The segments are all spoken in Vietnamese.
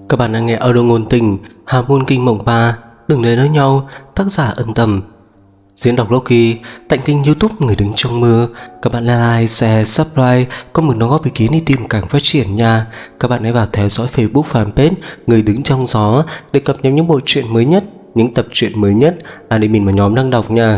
Các bạn đang nghe audio ngôn tình Hàm Môn Kinh Mộng 3 Đừng để lỡ nhau, tác giả Ân Tầm. Diễn đọc Loki tại kênh YouTube Người Đứng Trong Mưa. Các bạn like, share, subscribe, có một đóng góp ý kiến đi tìm càng phát triển nha. Các bạn hãy vào theo dõi Facebook fanpage Người Đứng Trong Gió để cập nhật những bộ truyện mới nhất, những tập truyện mới nhất anime mà nhóm đang đọc nha.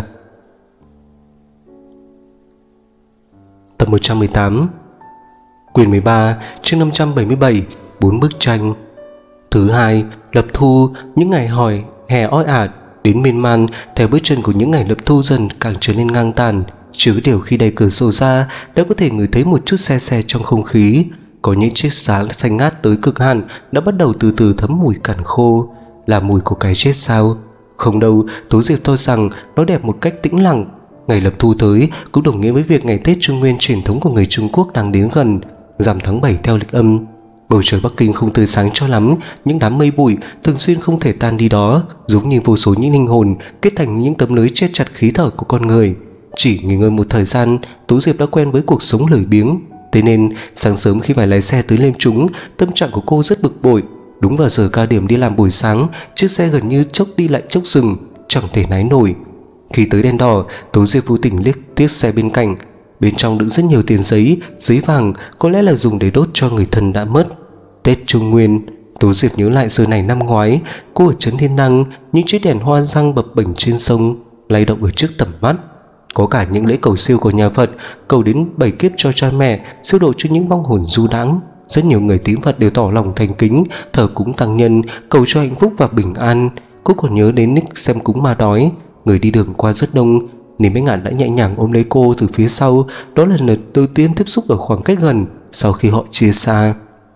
Tập 118, quyển 13, chương 577, 4 bức tranh. Thứ hai, lập thu. Những ngày hỏi hè oi ả đến miên man theo bước chân của những ngày lập thu dần càng trở nên ngang tàn. Chứ điều khi đẩy cửa sổ ra đã có thể ngửi thấy một chút se se trong không khí. Có những chiếc giá xanh ngát tới cực hạn đã bắt đầu từ từ thấm mùi cằn khô. Là mùi của cái chết sao? Không đâu, Tố Diệp cho rằng nó đẹp một cách tĩnh lặng. Ngày lập thu tới cũng đồng nghĩa với việc ngày Tết Trung Nguyên truyền thống của người Trung Quốc đang đến gần, rằm tháng 7 theo lịch âm. Bầu trời Bắc Kinh không tươi sáng cho lắm, những đám mây bụi thường xuyên không thể tan đi đó, giống như vô số những linh hồn kết thành những tấm lưới che chặt khí thở của con người. Chỉ nghỉ ngơi một thời gian, Tố Diệp đã quen với cuộc sống lười biếng. Thế nên sáng sớm khi phải lái xe tới Liêm Trúng, tâm trạng của cô rất bực bội. Đúng vào giờ cao điểm đi làm buổi sáng, chiếc xe gần như chốc đi lại chốc dừng, chẳng thể lái nổi. Khi tới đèn đỏ, Tố Diệp vô tình liếc tiếc xe bên cạnh. Bên trong đựng rất nhiều tiền giấy, giấy vàng, có lẽ là dùng để đốt cho người thân đã mất. Tết Trung Nguyên. Tố Diệp nhớ lại giờ này năm ngoái, cô ở trấn Thiên Năng, những chiếc đèn hoa răng bập bềnh trên sông lay động ở trước tầm mắt. Có cả những lễ cầu siêu của nhà Phật, cầu đến 7 kiếp cho cha mẹ, siêu độ cho những vong hồn du đãng. Rất nhiều người tín Phật đều tỏ lòng thành kính, thờ cúng tăng nhân, cầu cho hạnh phúc và bình an. Cô còn nhớ đến nick xem cúng ma đói. Người đi đường qua rất đông, nên mấy ngạn đã nhẹ nhàng ôm lấy cô từ phía sau. Đó là lần đầu tiên tiếp xúc ở khoảng cách gần sau khi họ chia xa.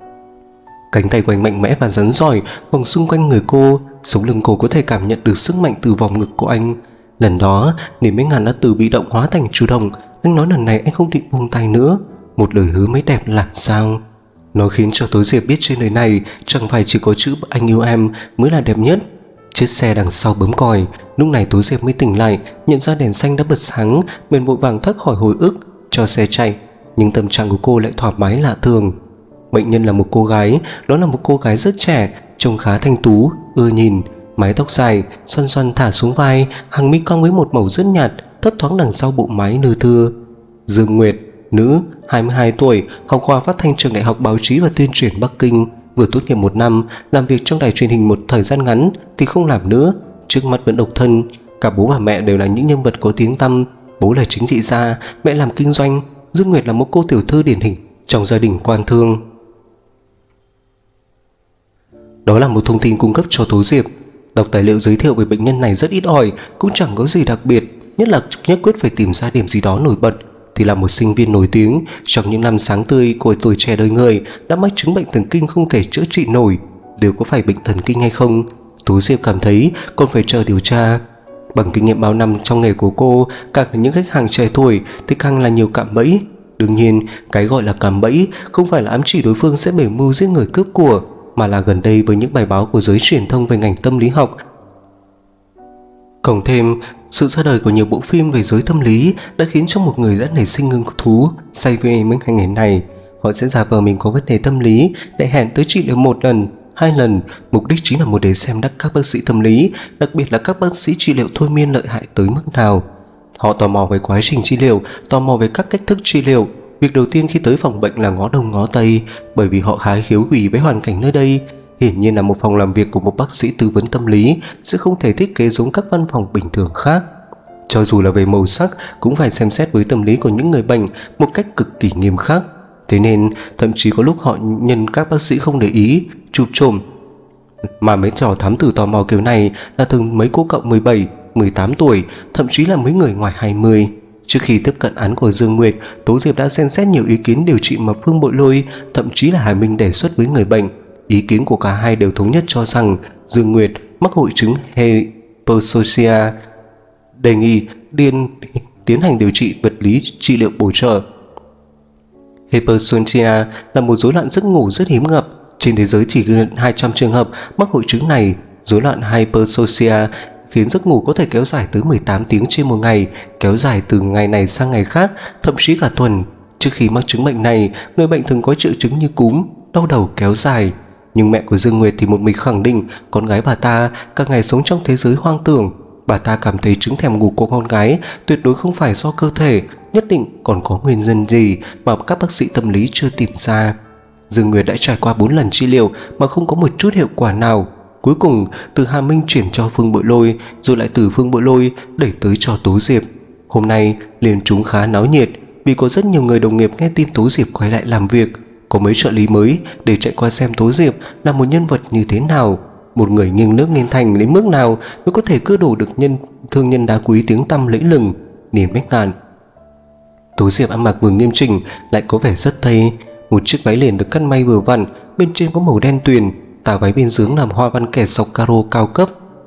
Cánh tay của anh mạnh mẽ và rắn giỏi vòng xung quanh người cô, sống lưng cô có thể cảm nhận được sức mạnh từ vòng ngực của anh. Lần đó, nên mấy ngàn đã từ bị động hóa thành chủ động. Anh nói lần này anh không định buông tay nữa. Một lời hứa mới đẹp làm sao. Nó khiến cho Tố Diệp biết trên đời này chẳng phải chỉ có chữ anh yêu em mới là đẹp nhất. Chiếc xe đằng sau bấm còi. Lúc này Tố Diệp mới tỉnh lại, nhận ra đèn xanh đã bật sáng, bèn vội vàng thoát khỏi hồi ức, cho xe chạy. Nhưng tâm trạng của cô lại thoải mái lạ thường. Bệnh nhân là một cô gái, đó là một cô gái rất trẻ, trông khá thanh tú, ưa nhìn, mái tóc dài, xoăn xoăn thả xuống vai, hàng mi cong với một màu rất nhạt, thấp thoáng đằng sau bộ mái lưa thưa. Dương Nguyệt, nữ, 22 tuổi, học khoa phát thanh trường Đại học Báo chí và Tuyên truyền Bắc Kinh, vừa tốt nghiệp 1 năm, làm việc trong đài truyền hình một thời gian ngắn thì không làm nữa, trước mắt vẫn độc thân. Cả bố và mẹ đều là những nhân vật có tiếng tăm, bố là chính trị gia, mẹ làm kinh doanh. Dương Nguyệt là một cô tiểu thư điển hình trong gia đình quan thương. Đó là một thông tin cung cấp cho Tố Diệp. Đọc tài liệu giới thiệu về bệnh nhân này rất ít ỏi, cũng chẳng có gì đặc biệt, nhất là nhất quyết phải tìm ra điểm gì đó nổi bật. Thì là một sinh viên nổi tiếng trong những năm sáng tươi của tuổi trẻ đời người đã mắc chứng bệnh thần kinh không thể chữa trị nổi. Đều có phải bệnh thần kinh hay không, Tố Diệp cảm thấy còn phải chờ điều tra. Bằng kinh nghiệm bao năm trong nghề của cô, càng là những khách hàng trẻ tuổi thì càng là nhiều cạm bẫy. Đương nhiên, cái gọi là cạm bẫy không phải là ám chỉ đối phương sẽ bể mưu giết người cướp của, mà là gần đây với những bài báo của giới truyền thông về ngành tâm lý học, cộng thêm sự ra đời của nhiều bộ phim về giới tâm lý, đã khiến cho một người đã nảy sinh hứng thú say mê với ngành nghề này. Họ sẽ giả vờ mình có vấn đề tâm lý để hẹn tới trị liệu 1 lần, 2 lần, mục đích chính là một để xem các bác sĩ tâm lý, đặc biệt là các bác sĩ trị liệu thôi miên lợi hại tới mức nào. Họ tò mò về quá trình trị liệu, tò mò về các cách thức trị liệu. Việc đầu tiên khi tới phòng bệnh là ngó đông ngó tây, bởi vì họ khá hiếu kỳ với hoàn cảnh nơi đây. Hiển nhiên là một phòng làm việc của một bác sĩ tư vấn tâm lý sẽ không thể thiết kế giống các văn phòng bình thường khác. Cho dù là về màu sắc cũng phải xem xét với tâm lý của những người bệnh một cách cực kỳ nghiêm khắc. Thế nên thậm chí có lúc họ nhân các bác sĩ không để ý, chụp trộm. Mà mấy trò thám tử tò mò kiểu này là thường mấy cô cậu 17, 18 tuổi, thậm chí là mấy người ngoài 20. Trước khi tiếp cận án của Dương Nguyệt, Tố Diệp đã xem xét nhiều ý kiến điều trị mà Phương Bội Lôi, thậm chí là Hải Minh đề xuất với người bệnh. Ý kiến của cả hai đều thống nhất cho rằng Dương Nguyệt mắc hội chứng hypersomnia, đề nghị tiến hành điều trị vật lý trị liệu bổ trợ. Hypersomnia là một rối loạn giấc ngủ rất hiếm gặp. Trên thế giới chỉ gần 200 trường hợp mắc hội chứng này. Rối loạn hypersomnia khiến giấc ngủ có thể kéo dài tới 18 tiếng trên một ngày, kéo dài từ ngày này sang ngày khác, thậm chí cả tuần. Trước khi mắc chứng bệnh này, người bệnh thường có triệu chứng như cúm, đau đầu kéo dài. Nhưng mẹ của Dương Nguyệt thì một mình khẳng định con gái bà ta cả ngày sống trong thế giới hoang tưởng. Bà ta cảm thấy chứng thèm ngủ của con gái tuyệt đối không phải do cơ thể, nhất định còn có nguyên nhân gì mà các bác sĩ tâm lý chưa tìm ra. Dương Nguyệt đã trải qua 4 lần trị liệu mà không có một chút hiệu quả nào. Cuối cùng từ Hà Minh chuyển cho Phương Bội Lôi, rồi lại từ Phương Bội Lôi đẩy tới cho Tố Diệp. Hôm nay liên chúng khá náo nhiệt vì có rất nhiều người đồng nghiệp nghe tin Tố Diệp quay lại làm việc. Có mấy trợ lý mới để chạy qua xem Tố Diệp là một nhân vật như thế nào, một người nghiêng nước nghiêng thành đến mức nào mới có thể cưa đổ được thương nhân đá quý tiếng tăm lẫy lừng. Niên Bách Ngạn. Tố Diệp ăn mặc vừa nghiêm chỉnh lại có vẻ rất tây. Một chiếc váy liền được cắt may vừa vặn, bên trên có màu đen tuyền, tà váy bên dưới làm hoa văn kẻ sọc caro cao cấp.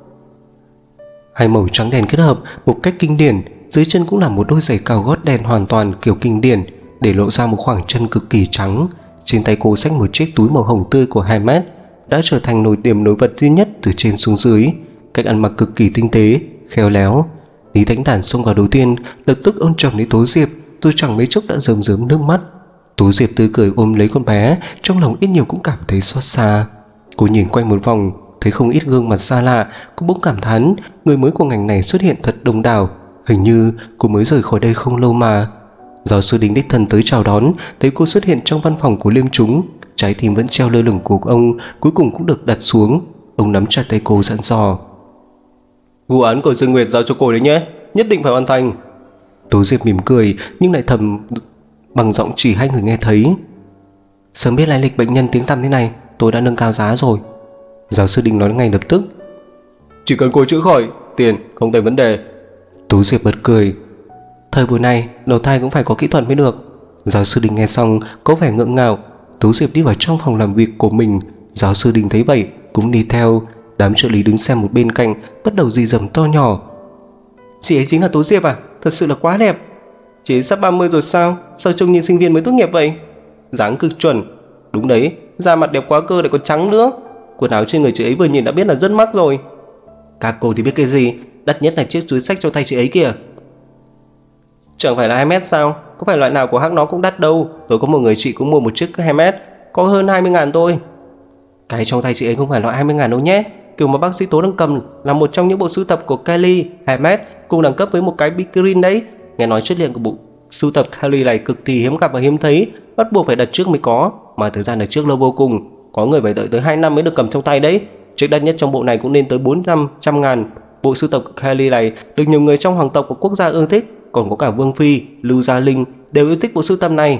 Hai màu trắng đen kết hợp một cách kinh điển, dưới chân cũng là một đôi giày cao gót đen hoàn toàn kiểu kinh điển, để lộ ra một khoảng chân cực kỳ trắng. Trên tay cô xách một chiếc túi màu hồng tươi của Hermes, đã trở thành điểm nổi bật duy nhất từ trên xuống dưới. Cách ăn mặc cực kỳ tinh tế, khéo léo. Lý Thánh Đản xông vào đầu tiên, lập tức ôm chầm lấy Tố Diệp, rồi chẳng mấy chốc đã rơm rớm nước mắt. Tố Diệp tươi cười ôm lấy con bé, trong lòng ít nhiều cũng cảm thấy xót xa. Cô nhìn quanh một vòng, thấy không ít gương mặt xa lạ, cô bỗng cảm thán người mới của ngành này xuất hiện thật đông đảo. Hình như cô mới rời khỏi đây không lâu mà. Giáo sư Đinh đích thân tới chào đón, thấy cô xuất hiện trong văn phòng của liêm chúng, trái tim vẫn treo lơ lửng của ông cuối cùng cũng được đặt xuống. Ông nắm chặt tay cô dặn dò: "Vụ án của Dương Nguyệt giao cho cô đấy nhé, nhất định phải hoàn thành." Tố Diệp mỉm cười nhưng lại thầm bằng giọng chỉ hai người nghe thấy: "Sớm biết lai lịch bệnh nhân tiếng tăm thế này, tôi đã nâng cao giá rồi." Giáo sư Đinh nói ngay lập tức: "Chỉ cần cô chữa khỏi, tiền không thành vấn đề." Tố Diệp bật cười: "Thời buổi này đầu thai cũng phải có kỹ thuật mới được." Giáo sư Đinh nghe xong có vẻ ngượng ngạo. Tố Diệp đi vào trong phòng làm việc của mình. Giáo sư Đinh thấy vậy cũng đi theo. Đám trợ lý đứng xem một bên cạnh bắt đầu rì rầm to nhỏ: "Chị ấy chính là Tố Diệp à? Thật sự là quá đẹp. Chị ấy sắp 30 rồi sao? Sao trông như sinh viên mới tốt nghiệp vậy? Dáng cực chuẩn. Đúng đấy, da mặt đẹp quá cơ lại còn trắng nữa. Quần áo trên người chị ấy vừa nhìn đã biết là rất mắc rồi." "Các cô thì biết cái gì, đắt nhất là chiếc túi xách trong tay chị ấy kìa." "Chẳng phải là Hermes sao? Có phải loại nào của hãng nó cũng đắt đâu. Tôi có một người chị cũng mua một chiếc Hermes, có hơn 20.000 thôi." "Cái trong tay chị ấy không phải loại 20.000 đâu nhé. Kiểu mà bác sĩ Tố đang cầm là một trong những bộ sưu tập của Kelly, Hermes cùng đẳng cấp với một cái Big Green đấy. Nghe nói chất liệu của bộ sưu tập Kelly này cực kỳ hiếm gặp và hiếm thấy, bắt buộc phải đặt trước mới có, mà thời gian đặt trước lâu vô cùng. Có người phải đợi tới 2 năm mới được cầm trong tay đấy. Chiếc đắt nhất trong bộ này cũng lên tới 400-500.000. Bộ sưu tập của Kelly này được nhiều người trong hoàng tộc của quốc gia ưa thích, còn có cả Vương Phi, Lưu Gia Linh đều yêu thích bộ sưu tập này."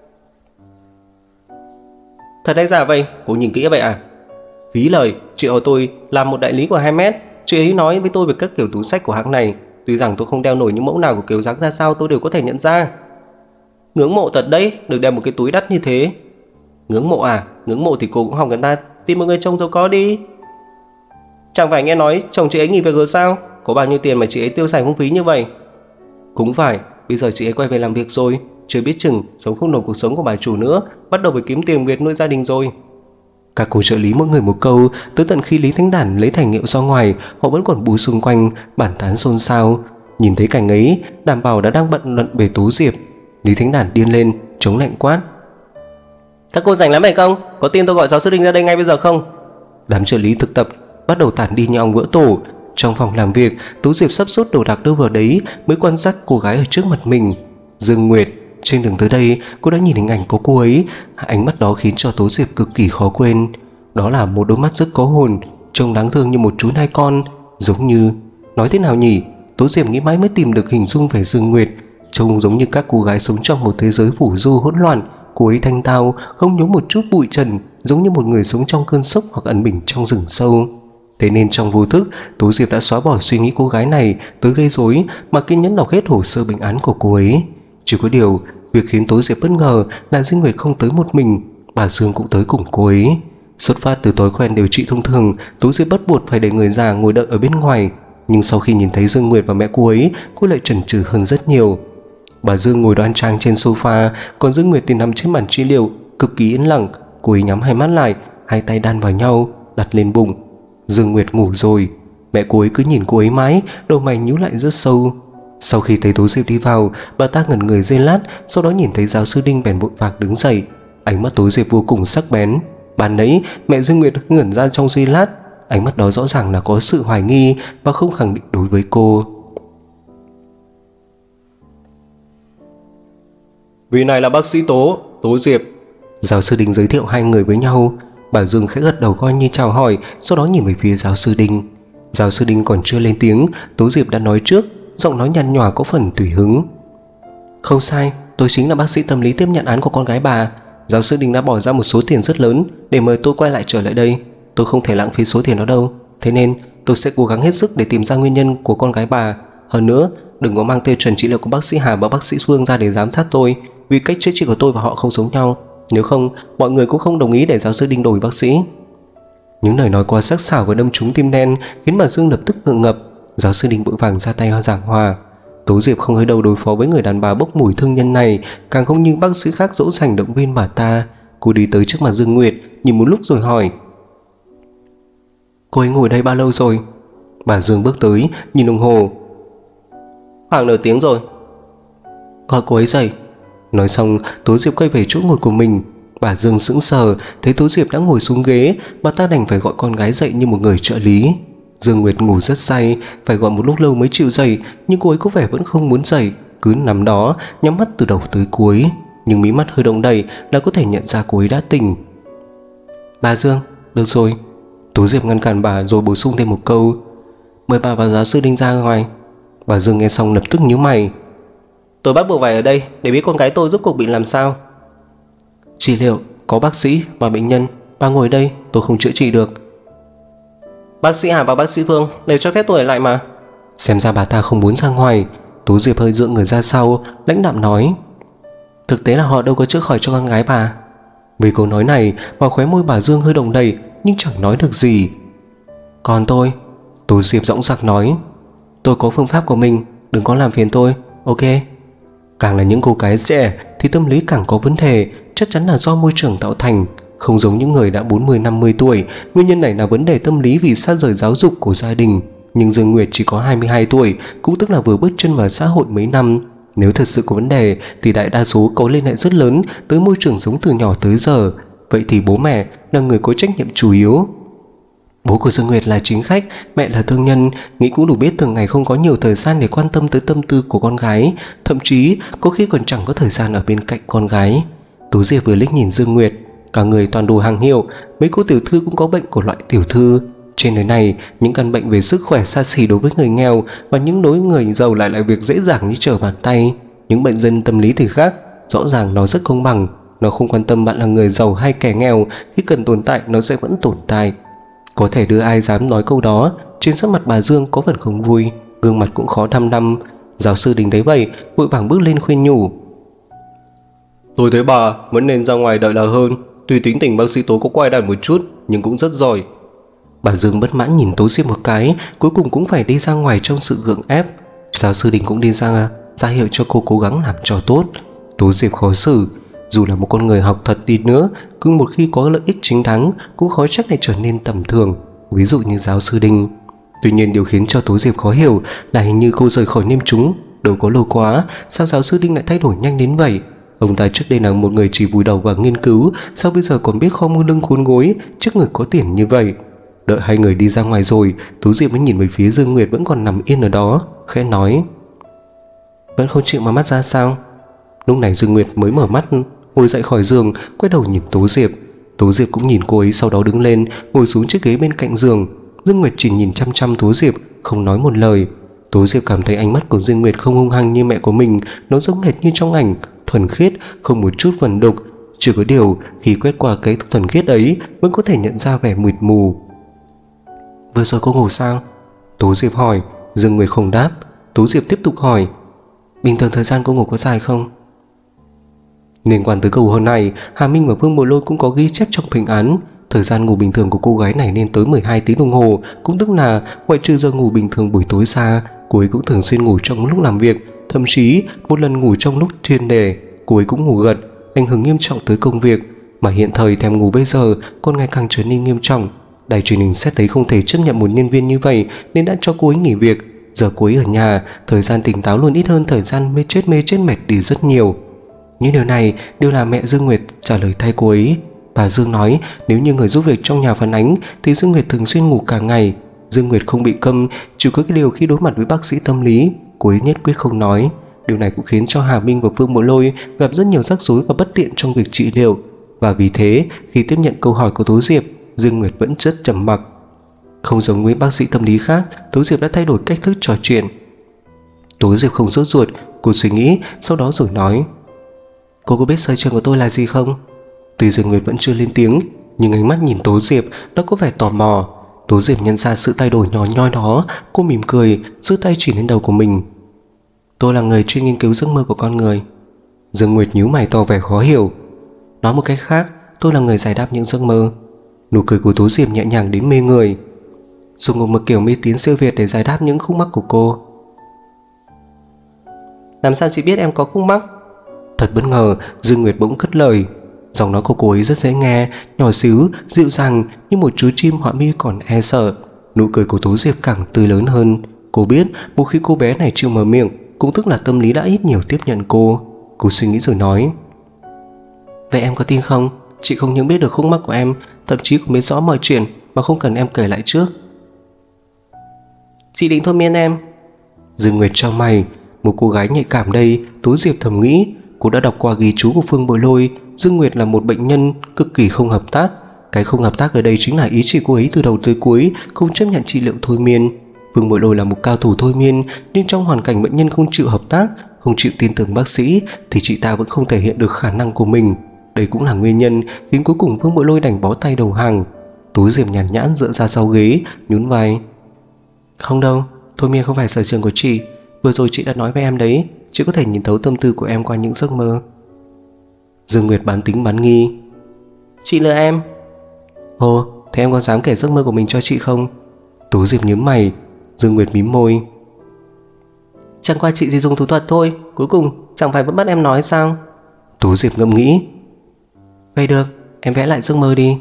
"Thật hay giả vậy? Cô nhìn kỹ vậy à?" "Phí lời, chị hỏi tôi làm một đại lý của Hermes, chị ấy nói với tôi về các kiểu túi xách của hãng này. Tuy rằng tôi không đeo nổi những mẫu nào của kiểu dáng ra sao tôi đều có thể nhận ra." "Ngưỡng mộ thật đấy, được đeo một cái túi đắt như thế." "Ngưỡng mộ à? Ngưỡng mộ thì cô cũng học người ta tìm một người chồng giàu có đi." "Chẳng phải nghe nói chồng chị ấy nghỉ việc rồi sao? Có bao nhiêu tiền mà chị ấy tiêu xài phung phí như vậy?" "Cũng phải, bây giờ chị ấy quay về làm việc rồi, chưa biết chừng sống không nổi cuộc sống của bà chủ nữa, bắt đầu phải kiếm tiền việc nuôi gia đình rồi." Các cô trợ lý mỗi người một câu, tới tận khi Lý Thánh Đản lấy thành nghiệm ra ngoài, họ vẫn còn bù xung quanh bàn tán xôn xao. Nhìn thấy cảnh ấy, Đảm Bảo đã đang bận luận về Tố Diệp. Lý Thánh Đản điên lên, chống lạnh quát: "Các cô rảnh lắm phải không? Có tin tôi gọi giáo sư Đinh ra đây ngay bây giờ không?" Đám trợ lý thực tập bắt đầu tản đi như ong vỡ tổ. Trong phòng làm việc, Tố Diệp sắp xốt đồ đạc đâu vào đấy mới quan sát cô gái ở trước mặt mình, Dương Nguyệt. Trên đường tới đây, cô đã nhìn hình ảnh của cô ấy, ánh mắt đó khiến cho Tố Diệp cực kỳ khó quên. Đó là một đôi mắt rất có hồn, trông đáng thương như một chú nai con, giống như... nói thế nào nhỉ? Tố Diệp nghĩ mãi mới tìm được hình dung về Dương Nguyệt, trông giống như các cô gái sống trong một thế giới phủ du hỗn loạn. Cô ấy thanh tao, không nhốn một chút bụi trần, giống như một người sống trong cơn sốc hoặc ẩn mình trong rừng sâu. Thế nên trong vô thức, Tố Diệp đã xóa bỏ suy nghĩ cô gái này tới gây rối mà kiên nhẫn đọc hết hồ sơ bệnh án của cô ấy. Chỉ có điều, việc khiến Tố Diệp bất ngờ là Dương Nguyệt không tới một mình, bà Dương cũng tới cùng cô ấy. Xuất phát từ thói quen điều trị thông thường, Tố Diệp bắt buộc phải để người già ngồi đợi ở bên ngoài. Nhưng sau khi nhìn thấy Dương Nguyệt và mẹ cô ấy, cô lại chần chừ hơn rất nhiều. Bà Dương ngồi đoan trang trên sofa, còn Dương Nguyệt thì nằm trên bàn trị liệu, cực kỳ yên lặng. Cô ấy nhắm hai mắt lại, hai tay đan vào nhau, đặt lên bụng. Dương Nguyệt ngủ rồi. Mẹ cô ấy cứ nhìn cô ấy mãi, đầu mày nhíu lại rất sâu. Sau khi thấy Tố Diệp đi vào, bà ta ngẩn người giây lát, sau đó nhìn thấy giáo sư Đinh bèn vội vàng đứng dậy. Ánh mắt Tố Diệp vô cùng sắc bén. Ban nãy mẹ Dương Nguyệt ngẩn ra trong giây lát, ánh mắt đó rõ ràng là có sự hoài nghi và không khẳng định đối với cô. Vị này là bác sĩ Tố Diệp. Giáo sư Đinh giới thiệu hai người với nhau. Bà Dương khẽ gật đầu coi như chào hỏi, sau đó nhìn về phía giáo sư Đinh. Giáo sư Đinh còn chưa lên tiếng, Tố Diệp đã nói trước, giọng nói nhăn nhòa có phần tùy hứng. Không sai, tôi chính là bác sĩ tâm lý tiếp nhận án của con gái bà. Giáo sư Đinh đã bỏ ra một số tiền rất lớn để mời tôi quay lại trở lại đây. Tôi không thể lãng phí số tiền đó đâu. Thế nên tôi sẽ cố gắng hết sức để tìm ra nguyên nhân của con gái bà. Hơn nữa, đừng có mang tiêu chuẩn trị liệu của bác sĩ Hà và bác sĩ Phương ra để giám sát tôi, vì cách chữa trị của tôi và họ không giống nhau. Nếu không, mọi người cũng không đồng ý để giáo sư Đinh đổi bác sĩ. Những lời nói quá sắc sảo và đâm trúng tim đen khiến bà Dương lập tức ngượng ngập. Giáo sư Đinh vội vàng ra tay giảng hòa. Tố Diệp không hơi đâu đối phó với người đàn bà bốc mùi thương nhân này, càng không như bác sĩ khác dỗ dành động viên bà ta. Cô đi tới trước mặt Dương Nguyệt, nhìn một lúc rồi hỏi: Cô ấy ngồi đây bao lâu rồi? Bà Dương bước tới, nhìn đồng hồ. Khoảng nửa tiếng rồi. Gọi cô ấy dậy. Nói xong, Tố Diệp quay về chỗ ngồi của mình. Bà Dương sững sờ, thấy Tố Diệp đã ngồi xuống ghế, bà ta đành phải gọi con gái dậy như một người trợ lý. Dương Nguyệt ngủ rất say, phải gọi một lúc lâu mới chịu dậy, nhưng cô ấy có vẻ vẫn không muốn dậy, cứ nằm đó, nhắm mắt từ đầu tới cuối. Nhưng mí mắt hơi động đậy là có thể nhận ra cô ấy đã tỉnh. Bà Dương, được rồi. Tố Diệp ngăn cản bà rồi bổ sung thêm một câu: Mời bà và giáo sư Đinh ra ngoài. Bà Dương nghe xong lập tức nhíu mày. Tôi bắt buộc phải ở đây để biết con gái tôi rốt cuộc bị làm sao. Trị liệu, có bác sĩ và bệnh nhân. Bà ngồi đây, tôi không chữa trị được. Bác sĩ Hà và bác sĩ Phương đều cho phép tôi ở lại mà. Xem ra bà ta không muốn ra ngoài. Tố Diệp hơi dựa người ra sau, lãnh đạm nói: Thực tế là họ đâu có chữa khỏi cho con gái bà. Vì câu nói này mà khóe môi bà Dương hơi động đậy, nhưng chẳng nói được gì. Còn tôi, Tố Diệp dõng dạc nói, tôi có phương pháp của mình, đừng có làm phiền tôi, ok? Càng là những cô gái trẻ thì tâm lý càng có vấn đề, chắc chắn là do môi trường tạo thành. Không giống những người đã 40-50 tuổi, nguyên nhân này là vấn đề tâm lý vì xa rời giáo dục của gia đình. Nhưng Dương Nguyệt chỉ có 22 tuổi, cũng tức là vừa bước chân vào xã hội mấy năm. Nếu thật sự có vấn đề thì đại đa số có liên hệ rất lớn tới môi trường sống từ nhỏ tới giờ. Vậy thì bố mẹ là người có trách nhiệm chủ yếu. Bố của Dương Nguyệt là chính khách, mẹ là thương nhân, nghĩ cũng đủ biết thường ngày không có nhiều thời gian để quan tâm tới tâm tư của con gái, thậm chí có khi còn chẳng có thời gian ở bên cạnh con gái. Tú Diệp vừa liếc nhìn Dương Nguyệt, cả người toàn đồ hàng hiệu, mấy cô tiểu thư cũng có bệnh của loại tiểu thư. Trên đời này, những căn bệnh về sức khỏe xa xỉ đối với người nghèo và những đối người giàu lại là việc dễ dàng như trở bàn tay. Những bệnh dân tâm lý thì khác, rõ ràng nó rất công bằng, nó không quan tâm bạn là người giàu hay kẻ nghèo, khi cần tồn tại nó sẽ vẫn tồn tại. Có thể đưa ai dám nói câu đó. Trên sắc mặt bà Dương có phần không vui, gương mặt cũng khó đăm đăm. Giáo sư Đình thấy vậy, vội vàng bước lên khuyên nhủ, tôi thấy bà vẫn nên ra ngoài đợi là hơn. Tuy tính tình bác sĩ Tố có quái đản một chút, nhưng cũng rất giỏi. Bà Dương bất mãn nhìn Tố Diệp một cái, cuối cùng cũng phải đi ra ngoài trong sự gượng ép. Giáo sư Đình cũng đi ra hiệu cho cô cố gắng làm cho tốt. Tố Diệp khó xử, dù là một con người học thật đi nữa, cứ một khi có lợi ích chính đáng cũng khó trách lại trở nên tầm thường, ví dụ như giáo sư Đinh. Tuy nhiên điều khiến cho Tố Diệp khó hiểu là hình như cô rời khỏi Niêm Trúng đâu có lâu quá, sao giáo sư Đinh lại thay đổi nhanh đến vậy? Ông ta trước đây là một người chỉ vùi đầu vào nghiên cứu, sao bây giờ còn biết kho mưu lưng khốn gối trước người có tiền như vậy? Đợi hai người đi ra ngoài rồi, Tố Diệp mới nhìn về phía Dương Nguyệt vẫn còn nằm yên ở đó, khẽ nói, vẫn không chịu mở mắt ra sao? Lúc này Dương Nguyệt mới mở mắt, ngồi dậy khỏi giường, quay đầu nhìn Tố Diệp. Tố Diệp cũng nhìn cô ấy, sau đó đứng lên, ngồi xuống chiếc ghế bên cạnh giường. Dương Nguyệt chỉ nhìn chăm chăm Tố Diệp, không nói một lời. Tố Diệp cảm thấy ánh mắt của Dương Nguyệt không hung hăng như mẹ của mình, nó giống hệt như trong ảnh, thuần khiết, không một chút vẩn đục. Chỉ có điều, khi quét qua cái thuần khiết ấy, vẫn có thể nhận ra vẻ mịt mù. Vừa rồi cô ngủ sao? Tố Diệp hỏi. Dương Nguyệt không đáp. Tố Diệp tiếp tục hỏi, bình thường thời gian cô ngủ có dài không? Liên quan tới câu hỏi này, Hà Minh và Vương Bộ Lôi cũng có ghi chép trong phim án. Thời gian ngủ bình thường của cô gái này lên tới 12 tiếng đồng hồ, cũng tức là ngoại trừ giờ ngủ bình thường buổi tối ra, cô ấy cũng thường xuyên ngủ trong lúc làm việc, thậm chí một lần ngủ trong lúc chuyên đề, cô ấy cũng ngủ gật, ảnh hưởng nghiêm trọng tới công việc. Mà hiện thời thèm ngủ bây giờ còn ngày càng trở nên nghiêm trọng. Đài truyền hình xét thấy không thể chấp nhận một nhân viên như vậy nên đã cho cô ấy nghỉ việc. Giờ cô ấy ở nhà, thời gian tỉnh táo luôn ít hơn thời gian mê chết mệt đi rất nhiều. Những điều này đều là mẹ Dương Nguyệt trả lời thay cô ấy. Bà Dương nói nếu như người giúp việc trong nhà phản ánh thì Dương Nguyệt thường xuyên ngủ cả ngày. Dương Nguyệt không bị câm, chỉ có cái điều khi đối mặt với bác sĩ tâm lý, cô ấy nhất quyết không nói. Điều này cũng khiến cho Hà Minh và Phương Mộ Lôi gặp rất nhiều rắc rối và bất tiện trong việc trị liệu. Và vì thế, khi tiếp nhận câu hỏi của Tố Diệp, Dương Nguyệt vẫn rất trầm mặc. Không giống với bác sĩ tâm lý khác, Tố Diệp đã thay đổi cách thức trò chuyện. Tố Diệp không sốt ruột, cô suy nghĩ, sau đó rồi nói: Cô có biết sở trường của tôi là gì không? Tuy Dương Nguyệt vẫn chưa lên tiếng, nhưng ánh mắt nhìn Tố Diệp đã có vẻ tò mò. Tố Diệp nhận ra sự thay đổi nhỏ nhoi đó, cô mỉm cười, giơ tay chỉ lên đầu của mình. Tôi là người chuyên nghiên cứu giấc mơ của con người. Dương Nguyệt nhíu mày tỏ vẻ khó hiểu. Nói một cách khác, tôi là người giải đáp những giấc mơ. Nụ cười của Tố Diệp nhẹ nhàng đến mê người. Dùng một kiểu mê tín siêu việt để giải đáp những khúc mắc của cô. Làm sao chị biết em có khúc mắc? Thật bất ngờ, Dương Nguyệt bỗng cất lời. Giọng nói của cô ấy rất dễ nghe, nhỏ xíu, dịu dàng như một chú chim họa mi còn e sợ. Nụ cười của Tố Diệp càng tươi lớn hơn. Cô biết một khi cô bé này chịu mở miệng, cũng tức là tâm lý đã ít nhiều tiếp nhận cô. Cô suy nghĩ rồi nói: Vậy em có tin không? Chị không những biết được khúc mắc của em, thậm chí cũng biết rõ mọi chuyện mà không cần em kể lại trước. Chị định thôi miên em? Dương Nguyệt trao mày. Một cô gái nhạy cảm đây, Tố Diệp thầm nghĩ. Cô đã đọc qua ghi chú của Phương Bội Lôi. Dương Nguyệt là một bệnh nhân cực kỳ không hợp tác. Cái không hợp tác ở đây chính là ý chị cô ấy từ đầu tới cuối không chấp nhận trị liệu thôi miên. Phương Bội Lôi là một cao thủ thôi miên, nhưng trong hoàn cảnh bệnh nhân không chịu hợp tác, không chịu tin tưởng bác sĩ, thì chị ta vẫn không thể hiện được khả năng của mình. Đây cũng là nguyên nhân khiến cuối cùng Phương Bội Lôi đành bó tay đầu hàng. Tố Diệp nhàn nhãn dựa ra sau ghế, nhún vai. Không đâu, thôi miên không phải sở trường của chị. Vừa rồi chị đã nói với em đấy, chị có thể nhìn thấu tâm tư của em qua những giấc mơ. Dương Nguyệt bán tính bán nghi. Chị lừa em? Ồ, thế em có dám kể giấc mơ của mình cho chị không? Tố Diệp nhướng mày. Dương Nguyệt mím môi. Chẳng qua chị chỉ dùng thủ thuật thôi, cuối cùng chẳng phải vẫn bắt em nói sao? Tố Diệp ngẫm nghĩ. Vậy được, em vẽ lại giấc mơ đi.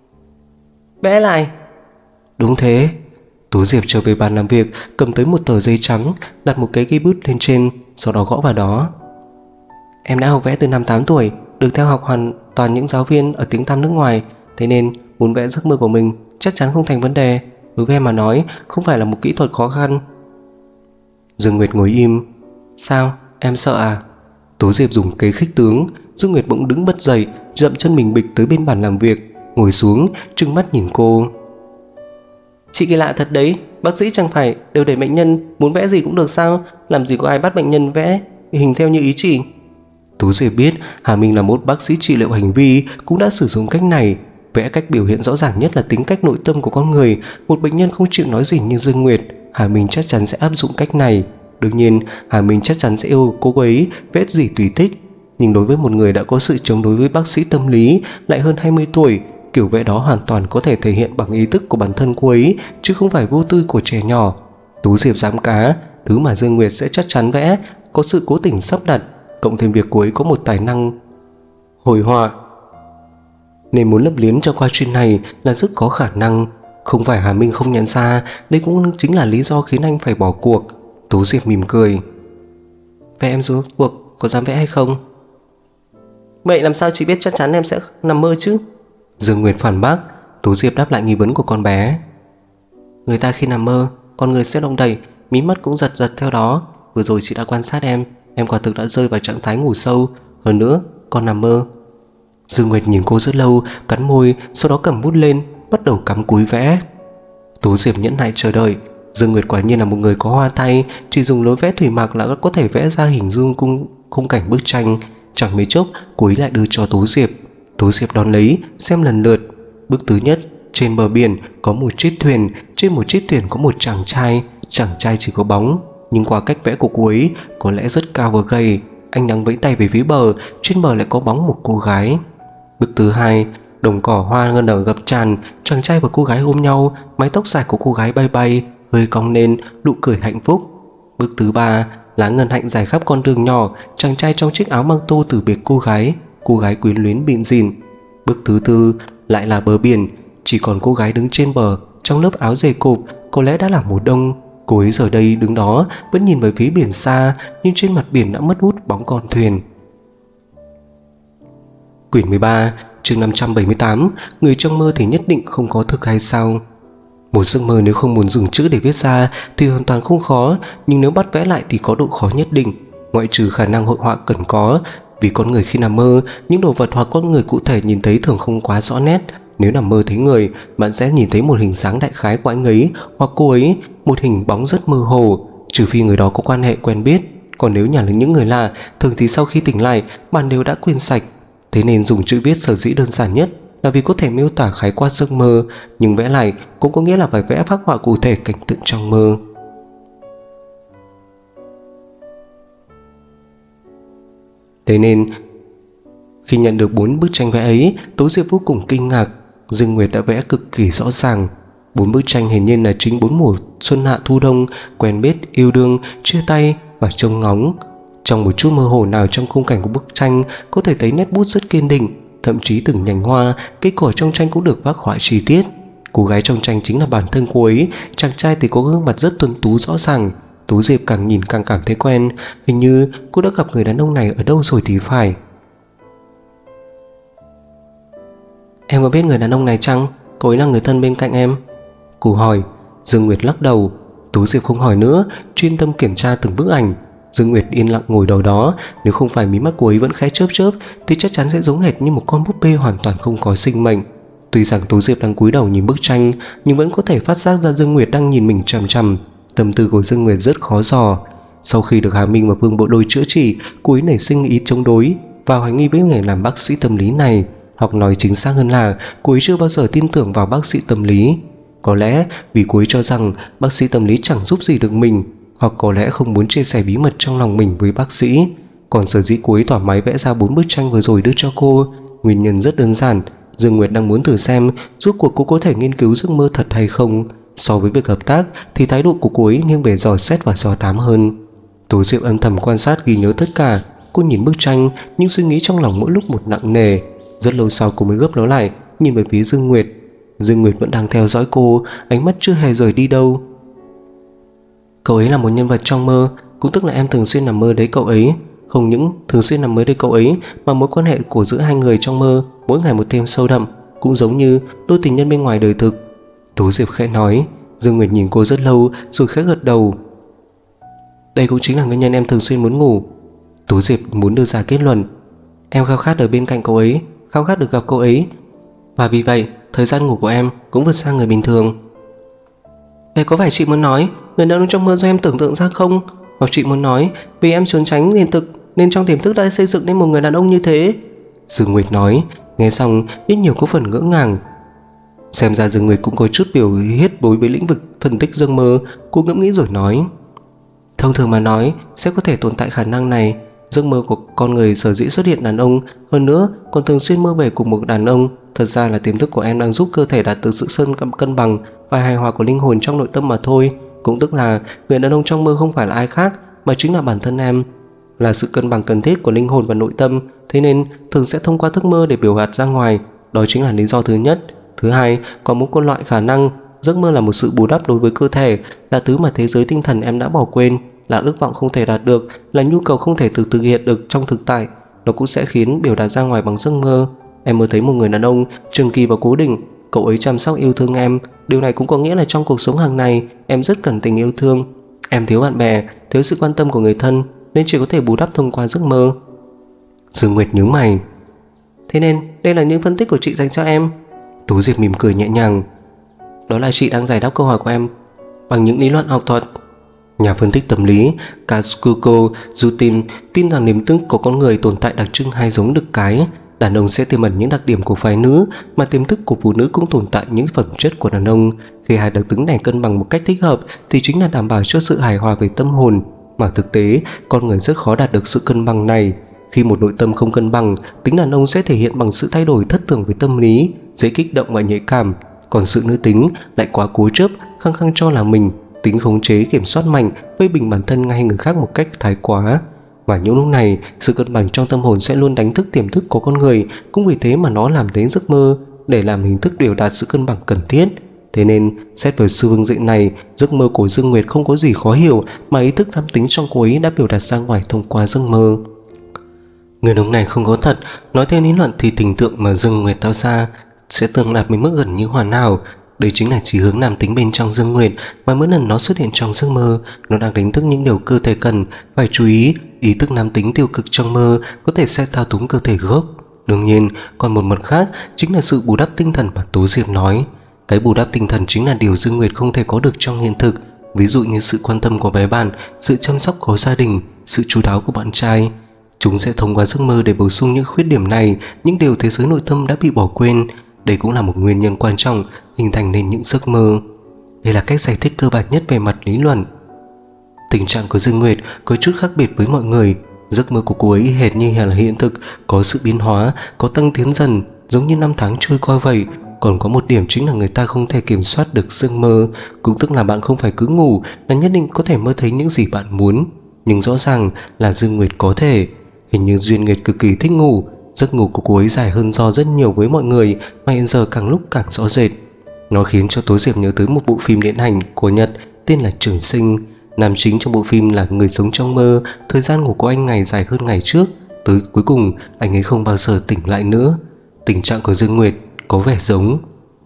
Vẽ lại? Đúng thế. Tố Diệp trở về bàn làm việc, cầm tới một tờ giấy trắng, đặt một cái cây bút lên trên, sau đó gõ vào đó. Em đã học vẽ từ năm 8 tuổi, được theo học hoàn toàn những giáo viên ở tiếng tăm nước ngoài, thế nên muốn vẽ giấc mơ của mình chắc chắn không thành vấn đề. Đối với em mà nói, không phải là một kỹ thuật khó khăn. Dương Nguyệt ngồi im. Sao, em sợ à? Tố Diệp dùng kế khích tướng. Dương Nguyệt bỗng đứng bật dậy, dậm chân mình bịch tới bên bàn làm việc, ngồi xuống, trừng mắt nhìn cô. Chị kỳ lạ thật đấy, bác sĩ chẳng phải đều để bệnh nhân muốn vẽ gì cũng được sao? Làm gì có ai bắt bệnh nhân vẽ hình theo như ý chị? Tố Diệp biết Hà Minh là một bác sĩ trị liệu hành vi, cũng đã sử dụng cách này. Vẽ cách biểu hiện rõ ràng nhất là tính cách nội tâm của con người. Một bệnh nhân không chịu nói gì như Dương Nguyệt, Hà Minh chắc chắn sẽ áp dụng cách này. Đương nhiên Hà Minh chắc chắn sẽ yêu cô ấy vẽ gì tùy thích. Nhưng đối với một người đã có sự chống đối với bác sĩ tâm lý, lại hơn 20 tuổi, kiểu vẽ đó hoàn toàn có thể thể hiện bằng ý thức của bản thân cô ấy, chứ không phải vô tư của trẻ nhỏ. Tố Diệp dám cá, thứ mà Dương Nguyệt sẽ chắc chắn vẽ có sự cố tình sắp đặt, cộng thêm việc cô ấy có một tài năng hội họa, nên muốn lấp liếm cho qua chuyên này là rất có khả năng. Không phải Hà Minh không nhận ra, đây cũng chính là lý do khiến anh phải bỏ cuộc. Tố Diệp mỉm cười. Vậy em rốt cuộc có dám vẽ hay không? Vậy làm sao chị biết chắc chắn em sẽ nằm mơ chứ? Dương Nguyệt phản bác. Tố Diệp đáp lại nghi vấn của con bé. Người ta khi nằm mơ, con người sẽ động đậy, mí mắt cũng giật giật theo đó. Vừa rồi chị đã quan sát em quả thực đã rơi vào trạng thái ngủ sâu. Hơn nữa, con nằm mơ. Dương Nguyệt nhìn cô rất lâu, cắn môi, sau đó cầm bút lên, bắt đầu cắm cúi vẽ. Tố Diệp nhẫn nại chờ đợi. Dương Nguyệt quả nhiên là một người có hoa tay, chỉ dùng lối vẽ thủy mặc là có thể vẽ ra hình dung khung cảnh bức tranh. Chẳng mấy chốc, cô ấy lại đưa cho Tố Diệp. Tố Diệp đón lấy, xem lần lượt. Bức thứ nhất, trên bờ biển có một chiếc thuyền, trên một chiếc thuyền có một chàng trai. Chàng trai chỉ có bóng, nhưng qua cách vẽ của cô ấy có lẽ rất cao và gầy. Anh đang vẫy tay về phía bờ, trên bờ lại có bóng một cô gái. Bức thứ hai, đồng cỏ hoa ngân ở ngập tràn, chàng trai và cô gái ôm nhau, mái tóc dài của cô gái bay bay, hơi cong lên, nụ cười hạnh phúc. Bức thứ ba, lá ngân hạnh dài khắp con đường nhỏ, chàng trai trong chiếc áo măng tô từ biệt cô gái quyến luyến bịn rỉn. Bức thứ tư, lại là bờ biển, chỉ còn cô gái đứng trên bờ trong lớp áo dày cộp, có lẽ đã là mùa đông. Cô ấy giờ đây đứng đó vẫn nhìn về phía biển xa, nhưng trên mặt biển đã mất hút bóng con thuyền. Quyển 13, Chương 578. Người trong mơ thì nhất định không có thực hay sao? Một giấc mơ nếu không muốn dùng chữ để viết ra thì hoàn toàn không khó, nhưng nếu bắt vẽ lại thì có độ khó nhất định, ngoại trừ khả năng hội họa cần có. Vì con người khi nằm mơ, những đồ vật hoặc con người cụ thể nhìn thấy thường không quá rõ nét. Nếu nằm mơ thấy người, bạn sẽ nhìn thấy một hình dáng đại khái của anh ấy hoặc cô ấy, một hình bóng rất mơ hồ, trừ phi người đó có quan hệ quen biết. Còn nếu nhà là những người lạ, thường thì sau khi tỉnh lại, bạn đều đã quên sạch. Thế nên dùng chữ viết sở dĩ đơn giản nhất là vì có thể miêu tả khái quát giấc mơ, nhưng vẽ lại cũng có nghĩa là phải vẽ phác họa cụ thể cảnh tượng trong mơ. Thế nên khi nhận được 4 bức tranh vẽ ấy, Tố Diệp vô cùng kinh ngạc. Dương Nguyệt đã vẽ cực kỳ rõ ràng. 4 bức tranh hiển nhiên là chính 4 mùa xuân hạ thu đông, quen biết, yêu đương, chia tay và trông ngóng. Trong một chút mơ hồ nào trong khung cảnh của bức tranh có thể thấy nét bút rất kiên định, thậm chí từng nhành hoa, cây cỏ trong tranh cũng được phác họa chi tiết. Cô gái trong tranh chính là bản thân cô ấy, chàng trai thì có gương mặt rất tuấn tú rõ ràng. Tố Diệp càng nhìn càng cảm thấy quen, hình như cô đã gặp người đàn ông này ở đâu rồi thì phải. Em có biết người đàn ông này chăng? Cô ấy là người thân bên cạnh em. Cô hỏi. Dương Nguyệt lắc đầu. Tố Diệp không hỏi nữa, chuyên tâm kiểm tra từng bức ảnh. Dương Nguyệt yên lặng ngồi đầu đó, nếu không phải mí mắt cô ấy vẫn khẽ chớp chớp thì chắc chắn sẽ giống hệt như một con búp bê hoàn toàn không có sinh mệnh. Tuy rằng Tố Diệp đang cúi đầu nhìn bức tranh, nhưng vẫn có thể phát giác ra Dương Nguyệt đang nhìn mình chằm chằm. Tâm tư của Dương Nguyệt rất khó dò. Sau khi được Hà Minh và Vương Bộ Đôi chữa trị, cô ấy nảy sinh ý chống đối và hoài nghi với nghề làm bác sĩ tâm lý này, hoặc nói chính xác hơn là cô ấy chưa bao giờ tin tưởng vào bác sĩ tâm lý. Có lẽ vì cô ấy cho rằng bác sĩ tâm lý chẳng giúp gì được mình, hoặc có lẽ không muốn chia sẻ bí mật trong lòng mình với bác sĩ. Còn sở dĩ cô ấy thoải mái vẽ ra 4 bức tranh vừa rồi đưa cho cô, nguyên nhân rất đơn giản. Dương Nguyệt đang muốn thử xem rốt cuộc cô có thể nghiên cứu giấc mơ thật hay không. So với việc hợp tác thì thái độ của cô ấy nghiêng về dò xét và dò thám hơn. Tố Diệp âm thầm quan sát ghi nhớ tất cả. Cô nhìn bức tranh nhưng suy nghĩ trong lòng mỗi lúc một nặng nề. Rất lâu sau cô mới gấp nó lại, nhìn về phía Dương Nguyệt. Dương Nguyệt vẫn đang theo dõi cô, ánh mắt chưa hề rời đi đâu. Cậu ấy là một nhân vật trong mơ, cũng tức là em thường xuyên nằm mơ đấy cậu ấy. Không những thường xuyên nằm mơ đấy cậu ấy, mà mối quan hệ của giữa hai người trong mơ mỗi ngày một thêm sâu đậm, cũng giống như đôi tình nhân bên ngoài đời thực. Tố Diệp khẽ nói. Dương Nguyệt nhìn cô rất lâu rồi khẽ gật đầu. Đây cũng chính là nguyên nhân em thường xuyên muốn ngủ. Tố Diệp muốn đưa ra kết luận. Em khao khát ở bên cạnh cậu ấy, khao khát được gặp cậu ấy, và vì vậy thời gian ngủ của em cũng vượt xa người bình thường. Vậy có phải chị muốn nói người đàn ông trong mơ do em tưởng tượng ra không? Hoặc chị muốn nói vì em trốn tránh hiện thực nên trong tiềm thức đã xây dựng nên một người đàn ông như thế? Dương Nguyệt nói. Nghe xong ít nhiều có phần ngỡ ngàng. Xem ra Dương Nguyệt cũng có chút biểu hiện đối với lĩnh vực phân tích giấc mơ. Cô ngẫm nghĩ rồi nói. Thông thường mà nói sẽ có thể tồn tại khả năng này. Giấc mơ của con người sở dĩ xuất hiện đàn ông, hơn nữa còn thường xuyên mơ về cùng một đàn ông, thật ra là tiềm thức của em đang giúp cơ thể đạt được sự cân bằng và hài hòa của linh hồn trong nội tâm mà thôi. Cũng tức là người đàn ông trong mơ không phải là ai khác mà chính là bản thân em, là sự cân bằng cần thiết của linh hồn và nội tâm. Thế nên thường sẽ thông qua giấc mơ để biểu đạt ra ngoài. Đó chính là lý do thứ nhất. Thứ hai, có một loại khả năng giấc mơ là một sự bù đắp đối với cơ thể, là thứ mà thế giới tinh thần em đã bỏ quên, là ước vọng không thể đạt được, là nhu cầu không thể thực hiện được trong thực tại. Nó cũng sẽ khiến biểu đạt ra ngoài bằng giấc mơ. Em mơ thấy một người đàn ông trường kỳ và cố định, cậu ấy chăm sóc yêu thương em. Điều này cũng có nghĩa là trong cuộc sống hàng ngày em rất cần tình yêu thương. Em thiếu bạn bè, thiếu sự quan tâm của người thân, nên chỉ có thể bù đắp thông qua giấc mơ. Dương Nguyệt nhướng mày. Thế nên đây là những phân tích của chị dành cho em. Tố Diệp mỉm cười nhẹ nhàng. Đó là chị đang giải đáp câu hỏi của em bằng những lý luận học thuật. Nhà phân tích tâm lý Katsuko Jutin tin rằng niềm tin của con người tồn tại đặc trưng hai giống đực cái. Đàn ông sẽ tiềm ẩn những đặc điểm của phái nữ, mà tiềm thức của phụ nữ cũng tồn tại những phẩm chất của đàn ông. Khi hai đặc tính này cân bằng một cách thích hợp thì chính là đảm bảo cho sự hài hòa về tâm hồn. Mà thực tế, con người rất khó đạt được sự cân bằng này. Khi một nội tâm không cân bằng, tính đàn ông sẽ thể hiện bằng sự thay đổi thất thường về tâm lý, dễ kích động và nhạy cảm. Còn sự nữ tính lại quá cố chấp, khăng khăng cho là mình, tính khống chế kiểm soát mạnh, vây bình bản thân ngay người khác một cách thái quá. Và những lúc này, sự cân bằng trong tâm hồn sẽ luôn đánh thức tiềm thức của con người, cũng vì thế mà nó làm đến giấc mơ để làm hình thức biểu đạt sự cân bằng cần thiết. Thế nên, xét về sự phương diện này, giấc mơ của Dương Nguyệt không có gì khó hiểu, mà ý thức nam tính trong cô ấy đã biểu đạt ra ngoài thông qua giấc mơ. Người đàn ông này không có thật. Nói theo lý luận thì tình tượng mà Dương Nguyệt tạo ra sẽ tương đạt đến mức gần như hoàn hảo. Đây chính là chí hướng nam tính bên trong Dương Nguyệt, mà mỗi lần nó xuất hiện trong giấc mơ, nó đang đánh thức những điều cơ thể cần phải chú ý. Ý thức nam tính tiêu cực trong mơ có thể sẽ thao túng cơ thể gốc. Đương nhiên, còn một mặt khác chính là sự bù đắp tinh thần mà Tố Diệp nói. Cái bù đắp tinh thần chính là điều Dương Nguyệt không thể có được trong hiện thực, ví dụ như sự quan tâm của bé bạn, sự chăm sóc của gia đình, sự chu đáo của bạn trai. Chúng sẽ thông qua giấc mơ để bổ sung những khuyết điểm này, những điều thế giới nội tâm đã bị bỏ quên. Đây cũng là một nguyên nhân quan trọng hình thành nên những giấc mơ. Đây là cách giải thích cơ bản nhất về mặt lý luận. Tình trạng của Dương Nguyệt có chút khác biệt với mọi người. Giấc mơ của cô ấy hệt như là hiện thực, có sự biến hóa, có tăng tiến dần, giống như năm tháng trôi qua vậy. Còn có một điểm chính là người ta không thể kiểm soát được giấc mơ, cũng tức là bạn không phải cứ ngủ là nhất định có thể mơ thấy những gì bạn muốn. Nhưng rõ ràng là Dương Nguyệt có thể. Hình như Duyên Nguyệt cực kỳ thích ngủ. Giấc ngủ của cô ấy dài hơn do rất nhiều với mọi người, mà hiện giờ càng lúc càng rõ rệt. Nó khiến cho Tố Diệp nhớ tới một bộ phim điện ảnh của Nhật tên là Trường Sinh. Nam chính trong bộ phim là người sống trong mơ, thời gian ngủ của anh ngày dài hơn ngày trước, tới cuối cùng anh ấy không bao giờ tỉnh lại nữa. Tình trạng của Dương Nguyệt có vẻ giống.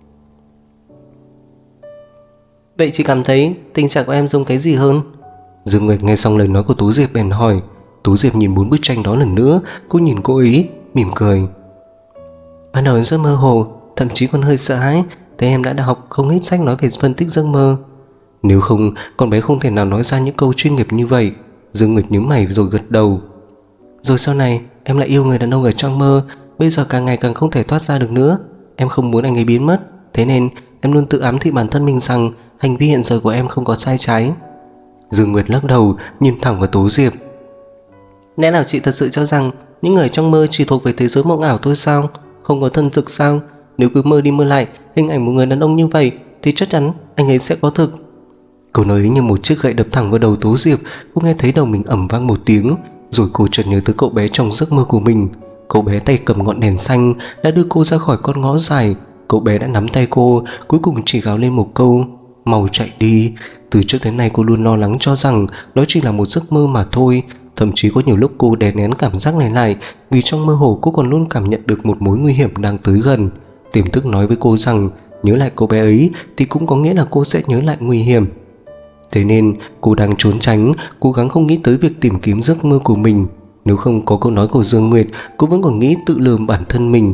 Vậy chị cảm thấy tình trạng của em giống cái gì hơn? Dương Nguyệt nghe xong lời nói của Tố Diệp bèn hỏi. Tố Diệp nhìn 4 bức tranh đó lần nữa, cô nhìn cô ấy mỉm cười. Ban đầu em rất mơ hồ, thậm chí còn hơi sợ hãi, thế em đã học không ít sách nói về phân tích giấc mơ. Nếu không, con bé không thể nào nói ra những câu chuyên nghiệp như vậy. Dương Nguyệt nhíu mày rồi gật đầu. Rồi sau này em lại yêu người đàn ông ở trong mơ, bây giờ càng ngày càng không thể thoát ra được nữa. Em không muốn anh ấy biến mất, thế nên em luôn tự ám thị bản thân mình rằng hành vi hiện giờ của em không có sai trái. Dương Nguyệt lắc đầu, nhìn thẳng vào Tố Diệp. Lẽ nào chị thật sự cho rằng những người trong mơ chỉ thuộc về thế giới mộng ảo thôi sao? Không có thân thực sao? Nếu cứ mơ đi mơ lại hình ảnh một người đàn ông như vậy thì chắc chắn anh ấy sẽ có thực. Câu nói ấy như một chiếc gậy đập thẳng vào đầu Tố Diệp. Cô nghe thấy đầu mình ầm vang một tiếng, rồi cô chợt nhớ tới cậu bé trong giấc mơ của mình. Cậu bé tay cầm ngọn đèn xanh đã đưa cô ra khỏi con ngõ dài. Cậu bé đã nắm tay cô, cuối cùng chỉ gào lên một câu: mau chạy đi. Từ trước đến nay cô luôn lo lắng cho rằng đó chỉ là một giấc mơ mà thôi. Thậm chí có nhiều lúc cô đè nén cảm giác này lại, vì trong mơ hồ cô còn luôn cảm nhận được một mối nguy hiểm đang tới gần. Tiềm thức nói với cô rằng nhớ lại cô bé ấy thì cũng có nghĩa là cô sẽ nhớ lại nguy hiểm. Thế nên cô đang trốn tránh, cố gắng không nghĩ tới việc tìm kiếm giấc mơ của mình. Nếu không có câu nói của Dương Nguyệt, cô vẫn còn nghĩ tự lừa bản thân mình.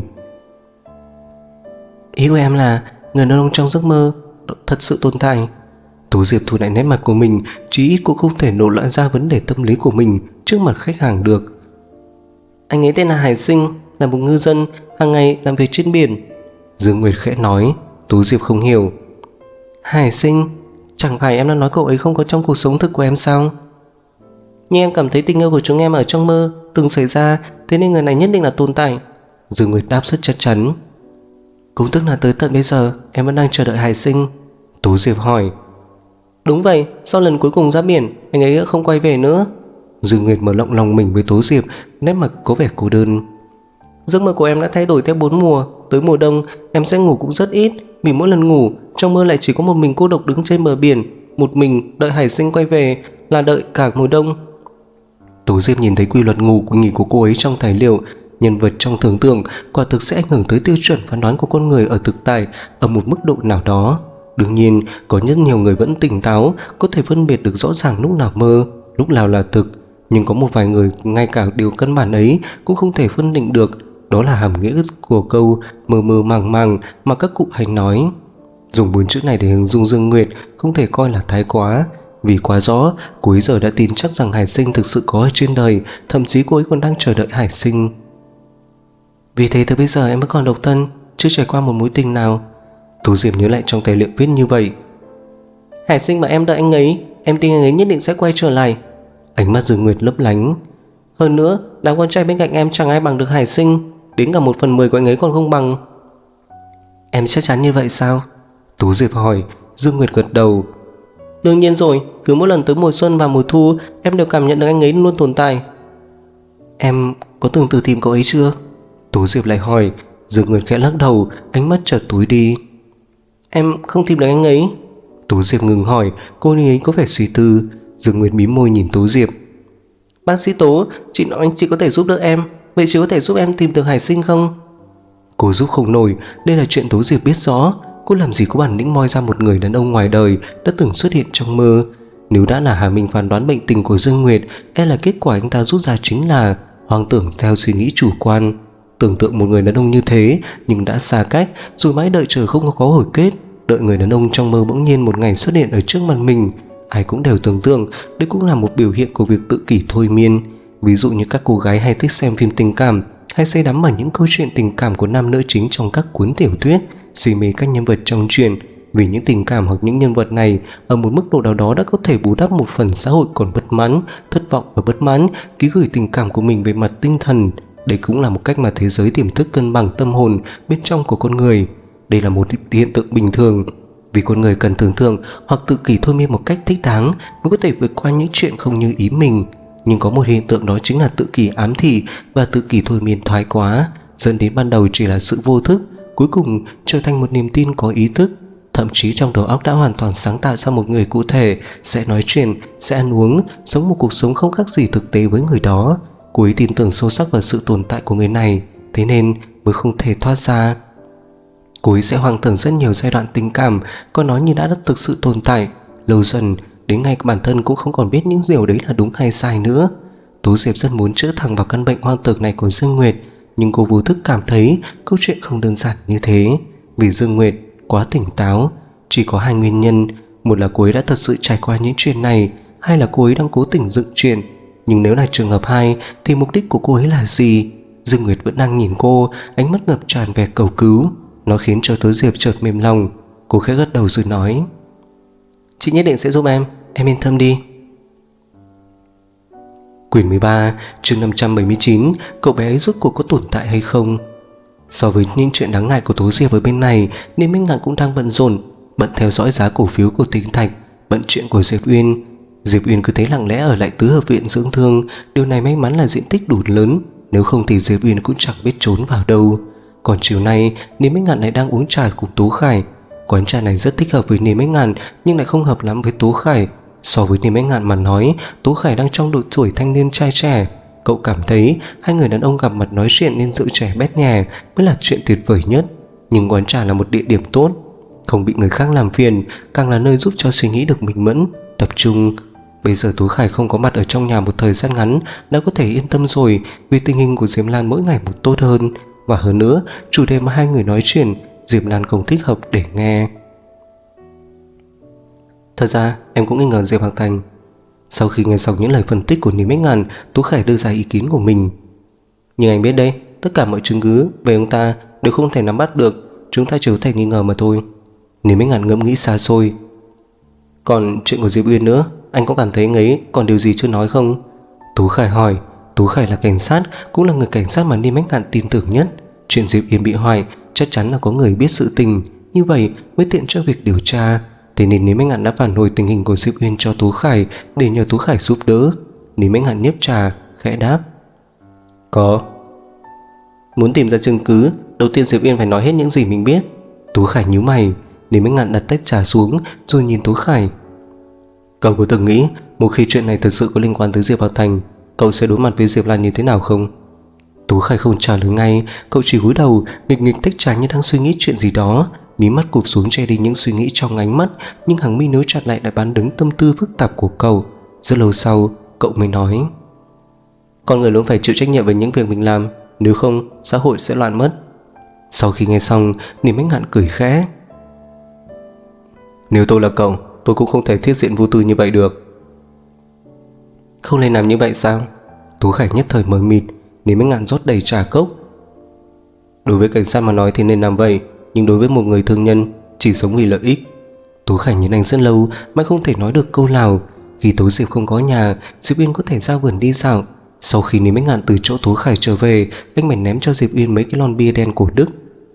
Ý của em là người đàn ông trong giấc mơ thật sự tồn tại? Tố Diệp thu lại nét mặt của mình, chí ít cũng không thể nổ loạn ra vấn đề tâm lý của mình trước mặt khách hàng được. Anh ấy tên là Hải Sinh, là một ngư dân, hàng ngày làm việc trên biển. Dương Nguyệt khẽ nói. Tố Diệp không hiểu. Hải Sinh? Chẳng phải em đã nói cậu ấy không có trong cuộc sống thực của em sao? Nhưng em cảm thấy tình yêu của chúng em ở trong mơ từng xảy ra, thế nên người này nhất định là tồn tại. Dương Nguyệt đáp rất chắc chắn. Cũng tức là tới tận bây giờ em vẫn đang chờ đợi Hải Sinh? Tố Diệp hỏi. Đúng vậy, sau lần cuối cùng ra biển anh ấy đã không quay về nữa. Dương Nguyệt mở rộng lòng mình với Tố Diệp, nét mặt có vẻ cô đơn. Giấc mơ của em đã thay đổi theo 4 mùa. Tới mùa đông em sẽ ngủ cũng rất ít, vì mỗi lần ngủ trong mơ lại chỉ có một mình cô độc đứng trên bờ biển, một mình đợi Hải Sinh quay về, là đợi cả mùa đông. Tố Diệp nhìn thấy quy luật ngủ nghỉ của cô ấy trong tài liệu. Nhân vật trong tưởng tượng quả thực sẽ ảnh hưởng tới tiêu chuẩn phán đoán của con người ở thực tại ở một mức độ nào đó. Đương nhiên, có rất nhiều người vẫn tỉnh táo, có thể phân biệt được rõ ràng lúc nào mơ, lúc nào là thực. Nhưng có một vài người ngay cả điều căn bản ấy cũng không thể phân định được. Đó là hàm nghĩa của câu mơ mơ màng màng mà các cụ hay nói. Dùng 4 chữ này để hình dung Dương Nguyệt không thể coi là thái quá. Vì quá rõ, cô ấy giờ đã tin chắc rằng Hải Sinh thực sự có ở trên đời. Thậm chí cô ấy còn đang chờ đợi Hải Sinh. Vì thế tới bây giờ em vẫn còn độc thân, chưa trải qua một mối tình nào. Tố Diệp nhớ lại trong tài liệu viết như vậy. Hải Sinh mà em đợi anh ấy, em tin anh ấy nhất định sẽ quay trở lại. Ánh mắt Dương Nguyệt lấp lánh. Hơn nữa, đám con trai bên cạnh em chẳng ai bằng được Hải Sinh, đến cả 1/10 của anh ấy còn không bằng. Em chắc chắn như vậy sao? Tố Diệp hỏi. Dương Nguyệt gật đầu. Đương nhiên rồi, cứ mỗi lần tới mùa xuân và mùa thu em đều cảm nhận được anh ấy luôn tồn tại. Em có từng tự tìm cậu ấy chưa? Tố Diệp lại hỏi. Dương Nguyệt khẽ lắc đầu, ánh mắt chợt tối đi. Em không tìm được anh ấy. Tố Diệp ngừng hỏi, cô ấy có vẻ suy tư. Dương Nguyệt mím môi nhìn Tố Diệp. Bác sĩ Tố, chị nói chị có thể giúp đỡ em. vậy chị có thể giúp em tìm được Hải Sinh không? Cô giúp không nổi, đây là chuyện Tố Diệp biết rõ. Cô làm gì có bản lĩnh moi ra một người đàn ông ngoài đời đã từng xuất hiện trong mơ. Nếu đã là Hà Minh phán đoán bệnh tình của Dương Nguyệt, là kết quả anh ta rút ra chính là hoang tưởng theo suy nghĩ chủ quan. Tưởng tượng một người đàn ông như thế nhưng đã xa cách, rồi mãi đợi chờ không có hồi kết. Đợi người đàn ông trong mơ bỗng nhiên một ngày xuất hiện ở trước mặt mình. Ai cũng đều tưởng tượng đây cũng là một biểu hiện của việc tự kỷ thôi miên. Ví dụ như các cô gái hay thích xem phim tình cảm, hay say đắm vào những câu chuyện tình cảm của nam nữ chính trong các cuốn tiểu thuyết, si mê các nhân vật trong truyện. Vì những tình cảm hoặc những nhân vật này ở một mức độ nào đó đã có thể bù đắp một phần xã hội còn bất mãn, thất vọng và bất mãn, ký gửi tình cảm của mình về mặt tinh thần. Đây cũng là một cách mà thế giới tiềm thức cân bằng tâm hồn bên trong của con người. Đây là một hiện tượng bình thường, vì con người cần tưởng tượng hoặc tự kỷ thôi miên một cách thích đáng mới có thể vượt qua những chuyện không như ý mình. Nhưng có một hiện tượng, đó chính là tự kỷ ám thị và tự kỷ thôi miên thoái quá, dẫn đến ban đầu chỉ là sự vô thức, cuối cùng trở thành một niềm tin có ý thức. Thậm chí trong đầu óc đã hoàn toàn sáng tạo ra một người cụ thể, sẽ nói chuyện, sẽ ăn uống, sống một cuộc sống không khác gì thực tế với người đó. Cô ấy tin tưởng sâu sắc vào sự tồn tại của người này, thế nên mới không thể thoát ra. Cô ấy sẽ hoang tưởng rất nhiều giai đoạn tình cảm, còn nó như đã thực sự tồn tại. Lâu dần, đến ngay bản thân cũng không còn biết những điều đấy là đúng hay sai nữa. Tố Diệp rất muốn chữa thẳng vào căn bệnh hoang tưởng này của Dương Nguyệt, nhưng cô vô thức cảm thấy câu chuyện không đơn giản như thế. Vì Dương Nguyệt quá tỉnh táo. Chỉ có hai nguyên nhân, một là cô ấy đã thật sự trải qua những chuyện này, hai là cô ấy đang cố tình dựng chuyện. Nhưng nếu là trường hợp hai thì mục đích của cô ấy là gì? Dương Nguyệt vẫn đang nhìn cô, ánh mắt ngập tràn vẻ cầu cứu. Nó khiến cho Tố Diệp chợt mềm lòng. Cô khẽ gật đầu rồi nói: Chị nhất định sẽ giúp em yên tâm đi. Quyển 13, chương 579, cậu bé ấy rốt cuộc có tồn tại hay không? So với những chuyện đáng ngại của Tố Diệp ở bên này, nên Minh Ngạn cũng đang bận rộn, bận theo dõi giá cổ phiếu của Tinh Thạch, bận chuyện của Diệp Uyên. Diệp Uyên cứ thế lặng lẽ ở lại tứ hợp viện dưỡng thương. Điều này may mắn là diện tích đủ lớn, nếu không thì Diệp Uyên cũng chẳng biết trốn vào đâu. Còn chiều nay, Niềm Minh Ngạn lại đang uống trà cùng Tố Khải. Quán trà này rất thích hợp với Niềm Minh Ngạn, nhưng lại không hợp lắm với Tố Khải. So với Niềm Minh Ngạn mà nói, Tố Khải đang trong độ tuổi thanh niên trai trẻ. Cậu cảm thấy hai người đàn ông gặp mặt nói chuyện nên giữ trẻ bét nhè mới là chuyện tuyệt vời nhất. Nhưng quán trà là một địa điểm tốt, không bị người khác làm phiền, càng là nơi giúp cho suy nghĩ được minh mẫn, tập trung. Bây giờ Tố Khải không có mặt ở trong nhà một thời gian ngắn đã có thể yên tâm rồi, vì tình hình của Diệp Lan mỗi ngày một tốt hơn. Và hơn nữa, chủ đề mà hai người nói chuyện, Diệp Lan không thích hợp để nghe. Thật ra em cũng nghi ngờ Diệp Hạc Thành. Sau khi nghe xong những lời phân tích của Niềm Minh Ngạn, Tố Khải đưa ra ý kiến của mình. Nhưng anh biết đấy, tất cả mọi chứng cứ về ông ta đều không thể nắm bắt được, chúng ta chỉ có thể nghi ngờ mà thôi. Niềm Minh Ngạn ngẫm nghĩ xa xôi. Còn chuyện của Diệp Uyên nữa, anh có cảm thấy anh ấy còn điều gì chưa nói không? Tố Khải hỏi. Tố Khải là cảnh sát, cũng là người cảnh sát mà Niềm Minh Ngạn tin tưởng nhất. Chuyện Diệp Uyên bị hoại chắc chắn là có người biết sự tình, như vậy mới tiện cho việc điều tra. Thế nên Niềm Minh Ngạn đã phản hồi tình hình của Diệp Uyên cho Tố Khải để nhờ Tố Khải giúp đỡ. Niềm Minh Ngạn nhấp trà, khẽ đáp: Có. Muốn tìm ra chứng cứ, đầu tiên Diệp Uyên phải nói hết những gì mình biết. Tố Khải nhíu mày. Niềm Minh Ngạn đặt tách trà xuống rồi nhìn Tố Khải. Cậu có từng nghĩ một khi chuyện này thực sự có liên quan tới Diệp Hạc Thành, cậu sẽ đối mặt với Diệp Lan như thế nào không? Tố Khải không trả lời ngay, cậu chỉ cúi đầu nghịch nghịch tách trà như đang suy nghĩ chuyện gì đó, mí mắt cụp xuống che đi những suy nghĩ trong ánh mắt, nhưng hàng mi níu chặt lại đã bán đứng tâm tư phức tạp của cậu. Rất lâu sau, cậu mới nói: Con người luôn phải chịu trách nhiệm về những việc mình làm, nếu không xã hội sẽ loạn mất. Sau khi nghe xong, Niềm Minh Ngạn cười khẽ: Nếu tôi là cậu, tôi cũng không thể thiết diện vô tư như vậy được. Không nên làm như vậy sao? Tố Khải nhất thời mờ mịt. Niềm Minh Ngạn rót đầy trà cốc. Đối với cảnh sát mà nói thì nên làm vậy, nhưng đối với một người thương nhân, chỉ sống vì lợi ích. Tố Khải nhìn anh rất lâu mà không thể nói được câu nào. Khi Tố Diệp không có nhà, Diệp Uyên có thể ra vườn đi dạo. Sau khi Niềm Minh Ngạn từ chỗ Tố Khải trở về, anh bèn ném cho Diệp Uyên mấy cái lon bia đen của Đức.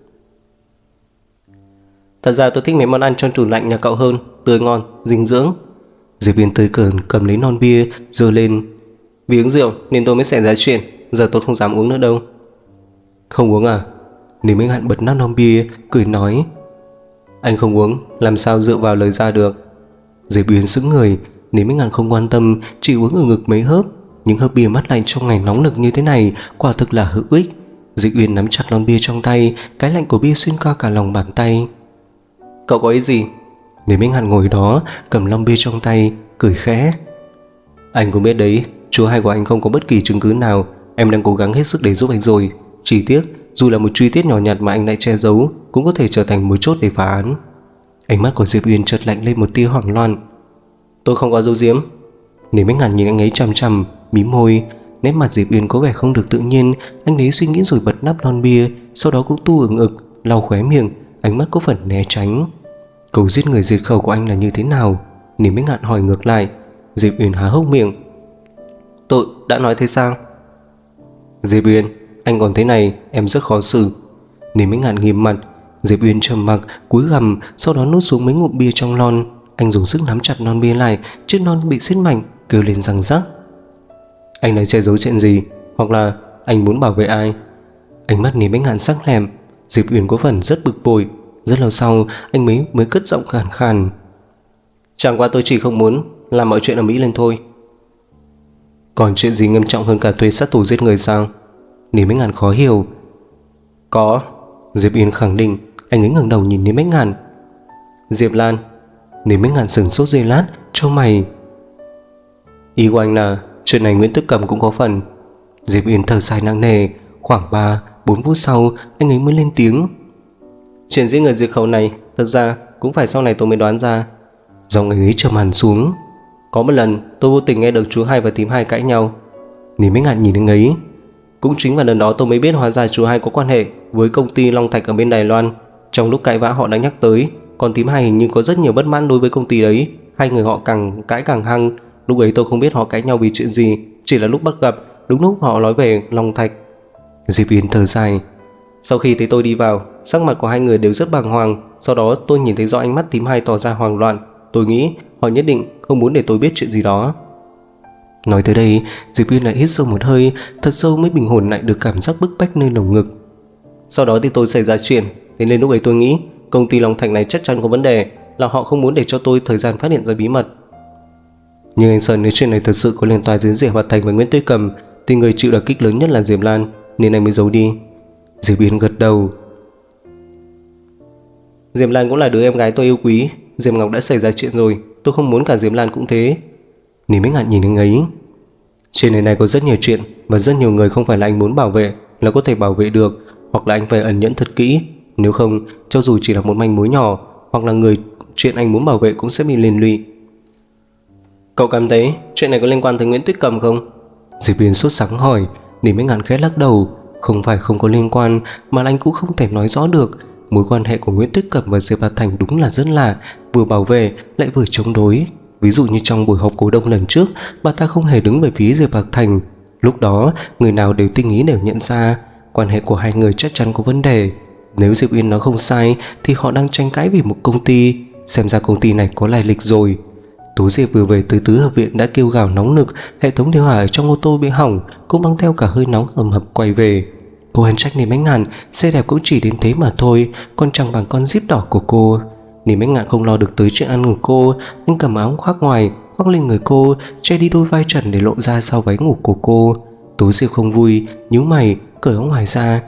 Thật ra tôi thích mấy món ăn trong tủ lạnh nhà cậu hơn, tươi ngon, dinh dưỡng. Diệp Uyên tươi cợt cầm lấy lon bia giơ lên. Vì uống rượu nên tôi mới xảy ra chuyện, giờ tôi không dám uống nữa đâu. Không uống à? Niềm Minh Ngạn bật nắp lon bia cười nói: Anh không uống, làm sao dựa vào lời ra được? Diệp Uyên sững người. Niềm Minh Ngạn không quan tâm, chỉ uống ở ngực mấy hớp. Những hớp bia mát lạnh trong ngày nóng nực như thế này quả thực là hữu ích. Dịch Uyên nắm chặt lon bia trong tay, cái lạnh của bia xuyên qua cả lòng bàn tay. Cậu có ý gì? Lý Minh Hàn ngồi đó cầm lon bia trong tay, cười khẽ. Anh cũng biết đấy, chú hai của anh không có bất kỳ chứng cứ nào. Em đang cố gắng hết sức để giúp anh rồi. Chỉ tiếc, dù là một chi tiết nhỏ nhặt mà anh lại che giấu cũng có thể trở thành mấu chốt để phá án. Ánh mắt của Diệp Uyên chợt lạnh lên một tia hoảng loạn. Tôi không có giấu giếm. Lý Minh Hàn nhìn anh ấy chằm chằm, mím môi. Nét mặt Diệp Uyên có vẻ không được tự nhiên. Anh ấy suy nghĩ rồi bật nắp lon bia, sau đó cũng tu ừng ực, lau khóe miệng, ánh mắt có phần né tránh. Câu giết người diệt khẩu của anh là như thế nào? Lý Minh Hàn hỏi ngược lại. Diệp Uyên há hốc miệng. Tôi đã nói thế sao? Diệp Uyên, anh còn thế này em rất khó xử. Lý Minh Hàn nghiêm mặt. Diệp Uyên trầm mặc, cúi gằm, sau đó nuốt xuống mấy ngụm bia trong lon. Anh dùng sức nắm chặt lon bia lại, chiếc lon bị xiết mạnh, kêu lên răng rắc. Anh đang che giấu chuyện gì? Hoặc là anh muốn bảo vệ ai? Ánh mắt Lý Minh Hàn sắc lẹm. Diệp Uyên có phần rất bực bội. Rất lâu sau anh mới cất giọng khàn khàn. Chẳng qua tôi chỉ không muốn làm mọi chuyện ở Mỹ lên thôi. Còn chuyện gì nghiêm trọng hơn cả thuê sát thủ giết người sao? Lý Minh Hàn khó hiểu. Có. Diệp Uyên khẳng định. Anh ấy ngẩng đầu nhìn Lý Minh Hàn. Diệp Lan. Lý Minh Hàn sửng sốt giây lát, chau mày. Ý của anh là chuyện này Nguyễn Tức Cầm cũng có phần. Diệp Uyên thở dài nặng nề. Khoảng 3-4 phút sau anh ấy mới lên tiếng. Chuyện giết người diệt khẩu này thật ra cũng phải sau này tôi mới đoán ra. Giọng anh ấy trầm hẳn xuống. Có một lần tôi vô tình nghe được chú hai và thím hai cãi nhau. Lý Minh Hàn nhìn anh ấy. Cũng chính vào lần đó tôi mới biết hóa ra chú hai có quan hệ với công ty Long Thạch ở bên Đài Loan. Trong lúc cãi vã họ đã nhắc tới, còn thím hai hình như có rất nhiều bất mãn đối với công ty đấy. Hai người họ càng cãi càng hăng. Lúc ấy tôi không biết họ cãi nhau vì chuyện gì, chỉ là lúc bắt gặp đúng lúc họ nói về Long Thạch. Diệp Uyên thở dài. Sau khi thấy tôi đi vào, sắc mặt của hai người đều rất bàng hoàng. Sau đó tôi nhìn thấy rõ ánh mắt thím hai tỏ ra hoảng loạn. Tôi nghĩ họ nhất định không muốn để tôi biết chuyện gì đó. Nói tới đây, Diệp Uyên lại hít sâu một hơi, thật sâu mới bình ổn lại được cảm giác bức bách nơi lồng ngực. Sau đó thì tôi xảy ra chuyện, thế nên lúc ấy tôi nghĩ công ty Long Thạch này chắc chắn có vấn đề, là họ không muốn để cho tôi thời gian phát hiện ra bí mật. Nhưng anh Sơn, nếu chuyện này thật sự có liên quan đến Diệp Hoạt Thành và Nguyễn Tuệ Cầm thì người chịu đả kích lớn nhất là Diệp Lan, nên anh mới giấu đi. Diệp Uyên gật đầu. Diệp Lan cũng là đứa em gái tôi yêu quý. Diệp Ngọc đã xảy ra chuyện rồi, tôi không muốn cả Diệp Lan cũng thế. Lý Minh Hàn nhìn anh ấy. Trên đời này có rất nhiều chuyện và rất nhiều người không phải là anh muốn bảo vệ là có thể bảo vệ được, hoặc là anh phải ẩn nhẫn thật kỹ. Nếu không, cho dù chỉ là một manh mối nhỏ, hoặc là người chuyện anh muốn bảo vệ cũng sẽ bị liên lụy. Cậu cảm thấy chuyện này có liên quan tới Nguyễn Tuyết Cầm không? Diệp Uyên sốt sắng hỏi. Lý Minh Hàn khẽ lắc đầu. Không phải không có liên quan, mà anh cũng không thể nói rõ được. Mối quan hệ của Nguyễn Tuyết Cẩm và Diệp Bạc Thành đúng là rất lạ, vừa bảo vệ lại vừa chống đối. Ví dụ như trong buổi họp cổ đông lần trước, bà ta không hề đứng về phía Diệp Bạc Thành. Lúc đó, người nào đều tinh ý đều nhận ra quan hệ của hai người chắc chắn có vấn đề. Nếu Diệp Uyên nói không sai thì họ đang tranh cãi vì một công ty. Xem ra công ty này có lai lịch rồi. Tú Diệp vừa về từ tứ hợp viện đã kêu gào nóng nực. Hệ thống điều hòa ở trong ô tô bị hỏng, cũng mang theo cả hơi nóng ẩm hập quay về. Cô hắn trách Lý Minh Hàn, xe đẹp cũng chỉ đến thế mà thôi, còn chẳng bằng con Jeep đỏ của cô. Lý Minh Hàn không lo được tới chuyện ăn của cô. Anh cầm áo khoác ngoài khoác lên người cô, che đi đôi vai trần để lộ ra sau váy ngủ của cô. Tú Diệp không vui, nhíu mày cởi áo ngoài ra.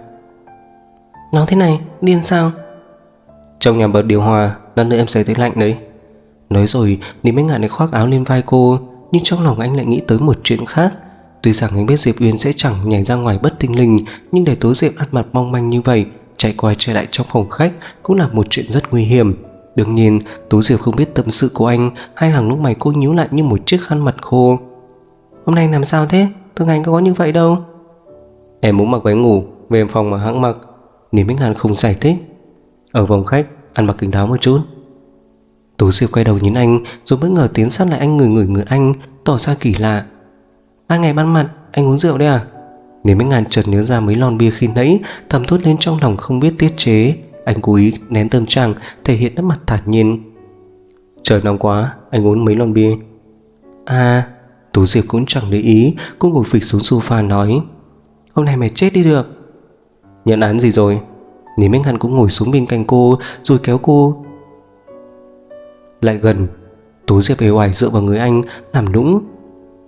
Nó thế này, điên sao? Trong nhà bật điều hòa, lát nữa em sẽ thấy lạnh đấy. Nói rồi, Lý Minh Hàn lại khoác áo lên vai cô, nhưng trong lòng anh lại nghĩ tới một chuyện khác. Tuy rằng anh biết Diệp Uyên sẽ chẳng nhảy ra ngoài bất thình lình, nhưng để Tố Diệp ăn mặt mong manh như vậy, chạy qua chạy lại trong phòng khách cũng là một chuyện rất nguy hiểm. Đương nhiên, Tố Diệp không biết tâm sự của anh, hai hàng lông mày cô nhíu lại như một chiếc khăn mặt khô. Hôm nay làm sao thế? Thường anh có như vậy đâu. Em muốn mặc váy ngủ, về phòng mà hãng mặc. Lý Minh Hàn không giải thích. Ở phòng khách, ăn mặc kín đáo một chút. Tố Diệp quay đầu nhìn anh, rồi bất ngờ tiến sát lại anh, người anh, tỏ ra kỳ lạ. Ban ngày ban mặt, anh uống rượu đấy à? Lý Minh Hàn chợt nhớ ra mấy lon bia khi nãy, thầm thốt lên trong lòng không biết tiết chế. Anh cố ý nén tâm trạng, thể hiện nét mặt thản nhiên. Trời nóng quá, anh uống mấy lon bia. À, Tú Diệp cũng chẳng để ý, cô ngồi phịch xuống sofa nói. Hôm nay mày chết đi được. Nhận án gì rồi? Lý Minh Hàn cũng ngồi xuống bên cạnh cô, rồi kéo cô lại gần. Tú Diệp ề oải dựa vào người anh, làm nũng.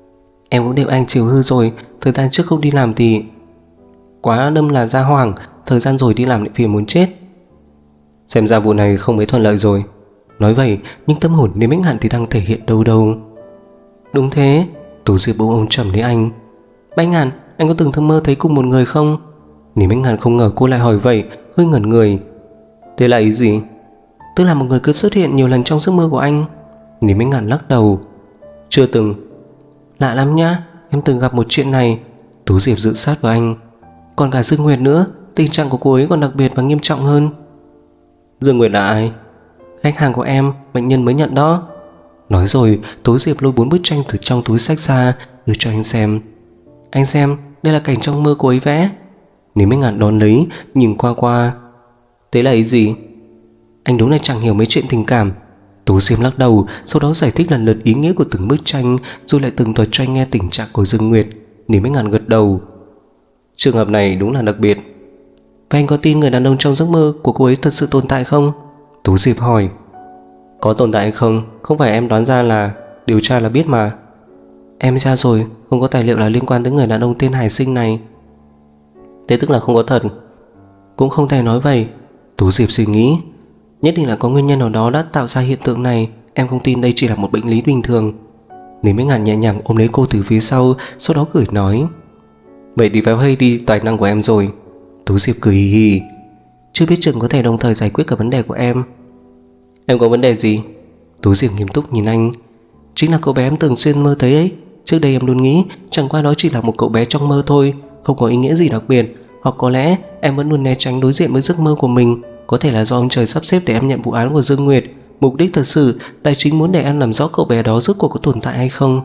Em cũng đều anh chiều hư rồi. Thời gian trước không đi làm thì quá đâm là ra hoảng, thời gian rồi đi làm lại phiền muốn chết. Xem ra vụ này không mấy thuận lợi rồi. Nói vậy nhưng tâm hồn Niêm Bách Ngạn thì đang thể hiện đâu đâu. Đúng thế. Tú Diệp ôm chầm lấy anh. Bách Ngạn, anh có từng thơ mơ thấy cùng một người không? Niêm Bách Ngạn không ngờ cô lại hỏi vậy, hơi ngẩn người. Thế là ý gì? Tức là một người cứ xuất hiện nhiều lần trong giấc mơ của anh. Niêm Bách Ngạn lắc đầu. Chưa từng. Lạ lắm nhá, em từng gặp một chuyện này. Tú Diệp dự sát vào anh. Còn cả Dương Nguyệt nữa, tình trạng của cô ấy còn đặc biệt và nghiêm trọng hơn. Dương Nguyệt là ai? Khách hàng của em, bệnh nhân mới nhận đó. Nói rồi Tú Diệp lôi 4 bức tranh từ trong túi xách ra, đưa cho anh xem. Anh xem, đây là cảnh trong mơ cô ấy vẽ. Niêm Bách Ngạn đón lấy, nhìn qua qua. Thế là ý gì? Anh đúng là chẳng hiểu mấy chuyện tình cảm. Tú Diệp lắc đầu, sau đó giải thích lần lượt ý nghĩa của từng bức tranh, rồi lại từng thuật cho anh nghe tình trạng của Dương Nguyệt. Niêm Bách Ngạn gật đầu. Trường hợp này đúng là đặc biệt. Và anh có tin người đàn ông trong giấc mơ của cô ấy thật sự tồn tại không? Tú Diệp hỏi. Có tồn tại hay không, không phải em đoán ra là điều tra là biết mà. Em tra rồi, không có tài liệu nào liên quan tới người đàn ông tên Hải Sinh này. Thế tức là không có thật? Cũng không thể nói vậy. Tú Diệp suy nghĩ. Nhất định là có nguyên nhân nào đó đã tạo ra hiện tượng này. Em không tin đây chỉ là một bệnh lý bình thường. Niêm Bách Ngạn nhẹ nhàng ôm lấy cô từ phía sau, sau đó cười nói. Vậy thì phải hay đi tài năng của em rồi. Tú Diệp cười hì hì. Chưa biết chừng có thể đồng thời giải quyết cả vấn đề của em. Em có vấn đề gì? Tú Diệp nghiêm túc nhìn anh. Chính là cậu bé em thường xuyên mơ thấy ấy. Trước đây em luôn nghĩ chẳng qua đó chỉ là một cậu bé trong mơ thôi, không có ý nghĩa gì đặc biệt. Hoặc có lẽ em vẫn luôn né tránh đối diện với giấc mơ của mình. Có thể là do ông trời sắp xếp để em nhận vụ án của Dương Nguyệt. Mục đích thật sự là chính muốn để em làm rõ cậu bé đó rốt cuộc có tồn tại hay không.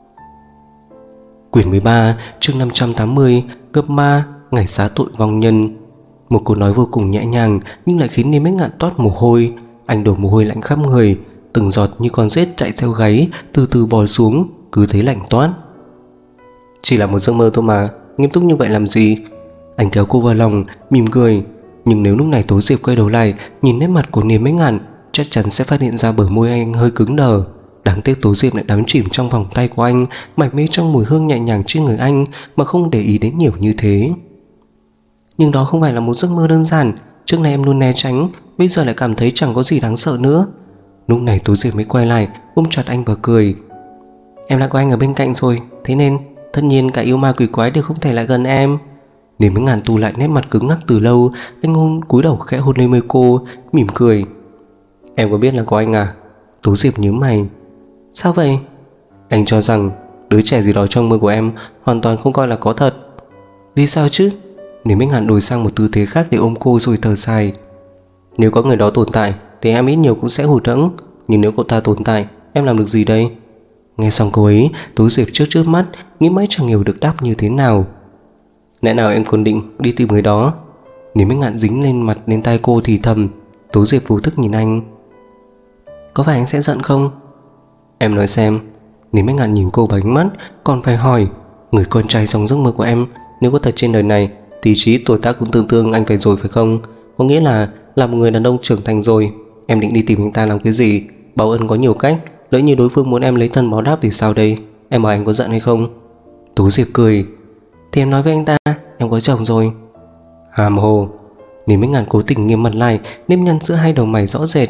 Quyển 13 chương 580 Gặp ma, ngày xá tội vong nhân. Một câu nói vô cùng nhẹ nhàng nhưng lại khiến Niêm Bách Ngạn toát mồ hôi. Anh đổ mồ hôi lạnh khắp người, từng giọt như con rết chạy theo gáy từ từ bò xuống, cứ thấy lạnh toát. Chỉ là một giấc mơ thôi mà, nghiêm túc như vậy làm gì? Anh kéo cô vào lòng, mỉm cười. Nhưng nếu lúc này Tố Diệp quay đầu lại nhìn nét mặt của Niêm Bách Ngạn, chắc chắn sẽ phát hiện ra bờ môi anh hơi cứng đờ. Đáng tiếc Tố Diệp lại đắm chìm trong vòng tay của anh, mải mê trong mùi hương nhẹ nhàng trên người anh mà không để ý đến nhiều như thế. Nhưng đó không phải là một giấc mơ đơn giản. Trước này em luôn né tránh, bây giờ lại cảm thấy chẳng có gì đáng sợ nữa. Lúc này Tố Diệp mới quay lại, ôm chặt anh và cười. Em đã có anh ở bên cạnh rồi, thế nên tất nhiên cả yêu ma quỷ quái đều không thể lại gần em. Niêm Bách Ngạn tu lại nét mặt cứng ngắc từ lâu, anh cúi đầu khẽ hôn lên môi cô, mỉm cười. Em có biết là có anh à? Tố Diệp nhíu mày. Sao vậy? Anh cho rằng đứa trẻ gì đó trong mơ của em hoàn toàn không coi là có thật. Vì sao chứ? Niêm Bách Ngạn đổi sang một tư thế khác để ôm cô rồi thở dài. Nếu có người đó tồn tại thì em ít nhiều cũng sẽ hụt hẫng, nhưng nếu cậu ta tồn tại, em làm được gì đây? Nghe xong câu ấy, Tố Diệp chớp mắt, nghĩ mãi chẳng hiểu được đáp như thế nào. Lẽ nào em còn định đi tìm người đó? Niêm Bách Ngạn dính lên mặt lên tai cô thì thầm. Tố Diệp vô thức nhìn anh. Có phải anh sẽ giận không? Em nói xem. Niêm Bách Ngạn nhìn cô bằng ánh mắt, còn phải hỏi. Người con trai trong giấc mơ của em, nếu có thật trên đời này thì chí tuổi tác cũng tương tương anh phải rồi phải không? Có nghĩa là một người đàn ông trưởng thành rồi. Em định đi tìm anh ta làm cái gì? Báo ân có nhiều cách, lỡ như đối phương muốn em lấy thân báo đáp thì sao đây? Em bảo anh có giận hay không? Tú Diệp cười. Thì em nói với anh ta em có chồng rồi. Hàm hồ. Niêm Bách Ngạn cố tình nghiêm mặt lại, nếp nhăn giữa hai đầu mày rõ rệt.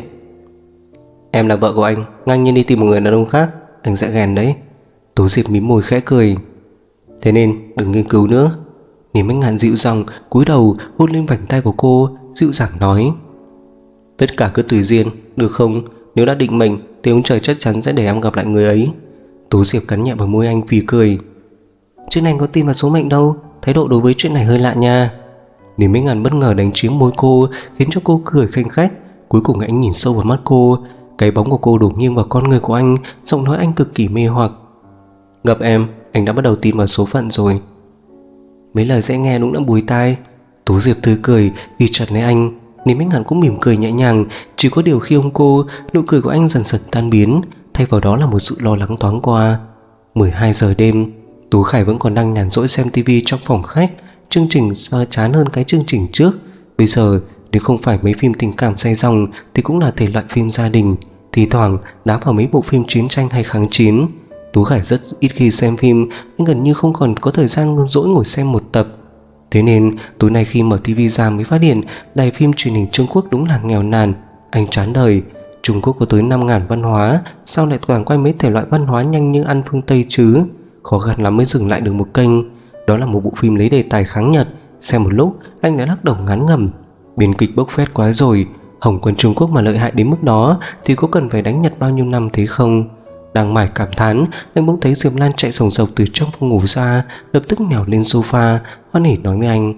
Em là vợ của anh, ngang nhiên đi tìm một người đàn ông khác, anh sẽ ghen đấy. Tú Diệp mím môi khẽ cười. Thế nên đừng nghiên cứu nữa. Niêm Bách Ngạn dịu dàng cúi đầu hôn lên vành tay của cô, dịu dàng nói. Tất cả cứ tùy duyên, được không? Nếu đã định mệnh thì ông trời chắc chắn sẽ để em gặp lại người ấy. Tú Diệp cắn nhẹ vào môi anh phì cười. Trước này có tin vào số mệnh đâu, thái độ đối với chuyện này hơi lạ nha. Niêm Bách Ngạn bất ngờ đánh chiếm môi cô, khiến cho cô cười khanh khách. Cuối cùng anh nhìn sâu vào mắt cô, cái bóng của cô đổ nghiêng vào con người của anh, giọng nói anh cực kỳ mê hoặc. Gặp em, anh đã bắt đầu tin vào số phận rồi. Mấy lời dễ nghe đúng đã bùi tai. Tú Diệp tươi cười ghi chặt lấy anh. Niêm Bách Ngạn cũng mỉm cười nhẹ nhàng. Chỉ có điều khi ôm cô, nụ cười của anh dần dần tan biến, thay vào đó là một sự lo lắng thoáng qua. 12 giờ đêm, Tú Khải vẫn còn đang nhàn rỗi xem tivi trong phòng khách. Chương trình chán hơn cái chương trình trước. Bây giờ nếu không phải mấy phim tình cảm say dòng thì cũng là thể loại phim gia đình, thì thoảng đá vào mấy bộ phim chiến tranh hay kháng chiến. Tú Khải rất ít khi xem phim, anh gần như không còn có thời gian rỗi ngồi xem một tập. Thế nên tối nay khi mở tivi ra mới phát hiện đài phim truyền hình Trung Quốc đúng là nghèo nàn. Anh chán đời. Trung Quốc có tới 5.000 văn hóa, sao lại toàn quay mấy thể loại văn hóa nhanh như ăn phương Tây chứ? Khó khăn lắm mới dừng lại được một kênh. Đó là một bộ phim lấy đề tài kháng Nhật. Xem một lúc anh đã lắc đầu ngán ngẩm. Biên kịch bốc phét quá rồi. Hồng quân Trung Quốc mà lợi hại đến mức đó thì có cần phải đánh Nhật bao nhiêu năm thế không? Đang mải cảm thán, anh bỗng thấy Diệp Lan chạy sồng sộc từ trong phòng ngủ ra, lập tức nhào lên sofa, hoan hỉ nói với anh: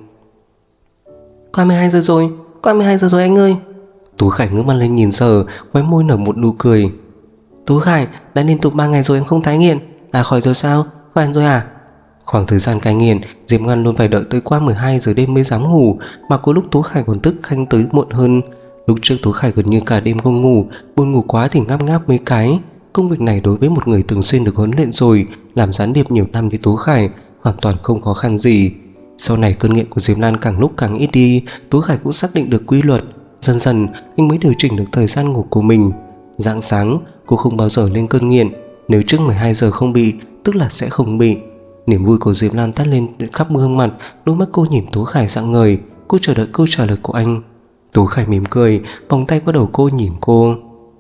Qua 12 giờ rồi, qua 12 giờ rồi anh ơi. Tú Khải ngước mắt lên nhìn giờ, khóe môi nở một nụ cười. Tú Khải, đã liên tục 3 ngày rồi em không tái nghiện, là khỏi rồi sao? Khỏi ăn rồi à? Khoảng thời gian cai nghiện, Diệp Lan luôn phải đợi tới qua 12 giờ đêm mới dám ngủ, mà có lúc Tú Khải còn thức khanh tới muộn hơn. Lúc trước Tú Khải gần như cả đêm không ngủ, buồn ngủ quá thì ngáp ngáp mấy cái. Công việc này đối với một người thường xuyên được huấn luyện rồi, làm gián điệp nhiều năm như Tú Khải, hoàn toàn không khó khăn gì. Sau này cơn nghiện của Diệp Lan càng lúc càng ít đi, Tú Khải cũng xác định được quy luật. Dần dần anh mới điều chỉnh được thời gian ngủ của mình. Rạng sáng cô không bao giờ lên cơn nghiện, nếu trước 12 giờ không bị tức là sẽ không bị. Niềm vui của Diệp Lan tắt lên khắp gương mặt, đôi mắt cô nhìn Tú Khải sáng ngời. Cô chờ đợi câu trả lời của anh. Tú Khải mỉm cười, vòng tay qua đầu cô nhìn cô.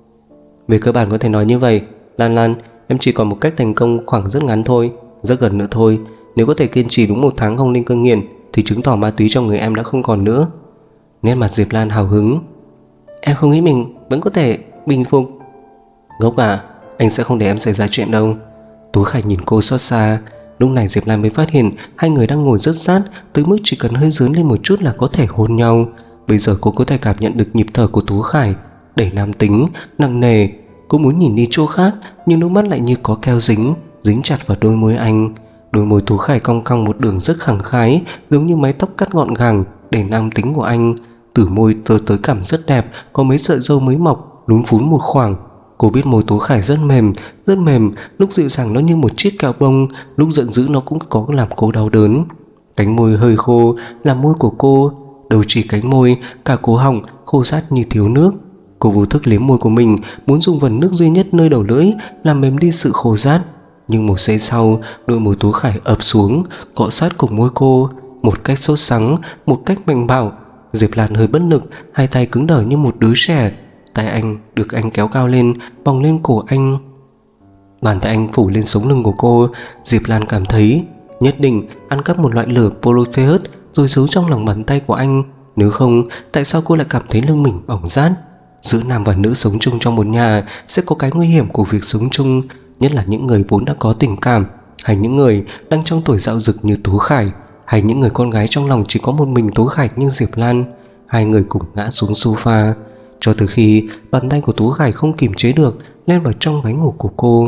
Về cơ bản có thể nói như vậy, Lan Lan, em chỉ còn một cách thành công khoảng rất ngắn thôi, rất gần nữa thôi. Nếu có thể kiên trì đúng 1 tháng không lên cơn nghiện thì chứng tỏ ma túy trong người em đã không còn nữa. Nét mặt Diệp Lan hào hứng. Em không nghĩ mình vẫn có thể bình phục. Ngốc à, anh sẽ không để em xảy ra chuyện đâu. Tú Khải nhìn cô xót xa. Lúc này Diệp Lan mới phát hiện hai người đang ngồi rất sát, tới mức chỉ cần hơi dướn lên một chút là có thể hôn nhau. Bây giờ cô có thể cảm nhận được nhịp thở của Tú Khải đầy nam tính, nặng nề. Cô muốn nhìn đi chỗ khác, nhưng đôi mắt lại như có keo dính chặt vào đôi môi anh. Đôi môi Tú Khải cong cong một đường rất khẳng khái, giống như mái tóc cắt gọn gàng, đầy nam tính của anh. Từ môi tới cảm rất đẹp, có mấy sợi râu mới mọc, lún phún một khoảng. Cô biết môi Tú Khải rất mềm, lúc dịu dàng nó như một chiếc kẹo bông, lúc giận dữ nó cũng có làm cô đau đớn. Cánh môi hơi khô là môi của cô, đâu chỉ cánh môi, cả cổ họng khô rát như thiếu nước. Cô vô thức liếm môi của mình, muốn dùng vần nước duy nhất nơi đầu lưỡi làm mềm đi sự khô rát. Nhưng một giây sau, đôi môi Tú Khải ập xuống, cọ sát cùng môi cô, một cách sốt sắng, một cách mạnh bạo. Diệp Lan hơi bất lực, hai tay cứng đờ như một đứa trẻ. Tay anh được anh kéo cao lên, vòng lên cổ anh. Bàn tay anh phủ lên sống lưng của cô. Diệp Lan cảm thấy nhất định ăn cắp một loại lửa Proteus rồi giấu trong lòng bàn tay của anh. Nếu không, tại sao cô lại cảm thấy lưng mình bỏng rát? Giữa nam và nữ sống chung trong một nhà sẽ có cái nguy hiểm của việc sống chung, nhất là những người vốn đã có tình cảm, hay những người đang trong tuổi dạo dực như Tú Khải, hay những người con gái trong lòng chỉ có một mình Tú Khải như Diệp Lan. Hai người cùng ngã xuống sofa, cho từ khi bàn tay của Tú Khải không kiềm chế được lên vào trong váy ngủ của cô.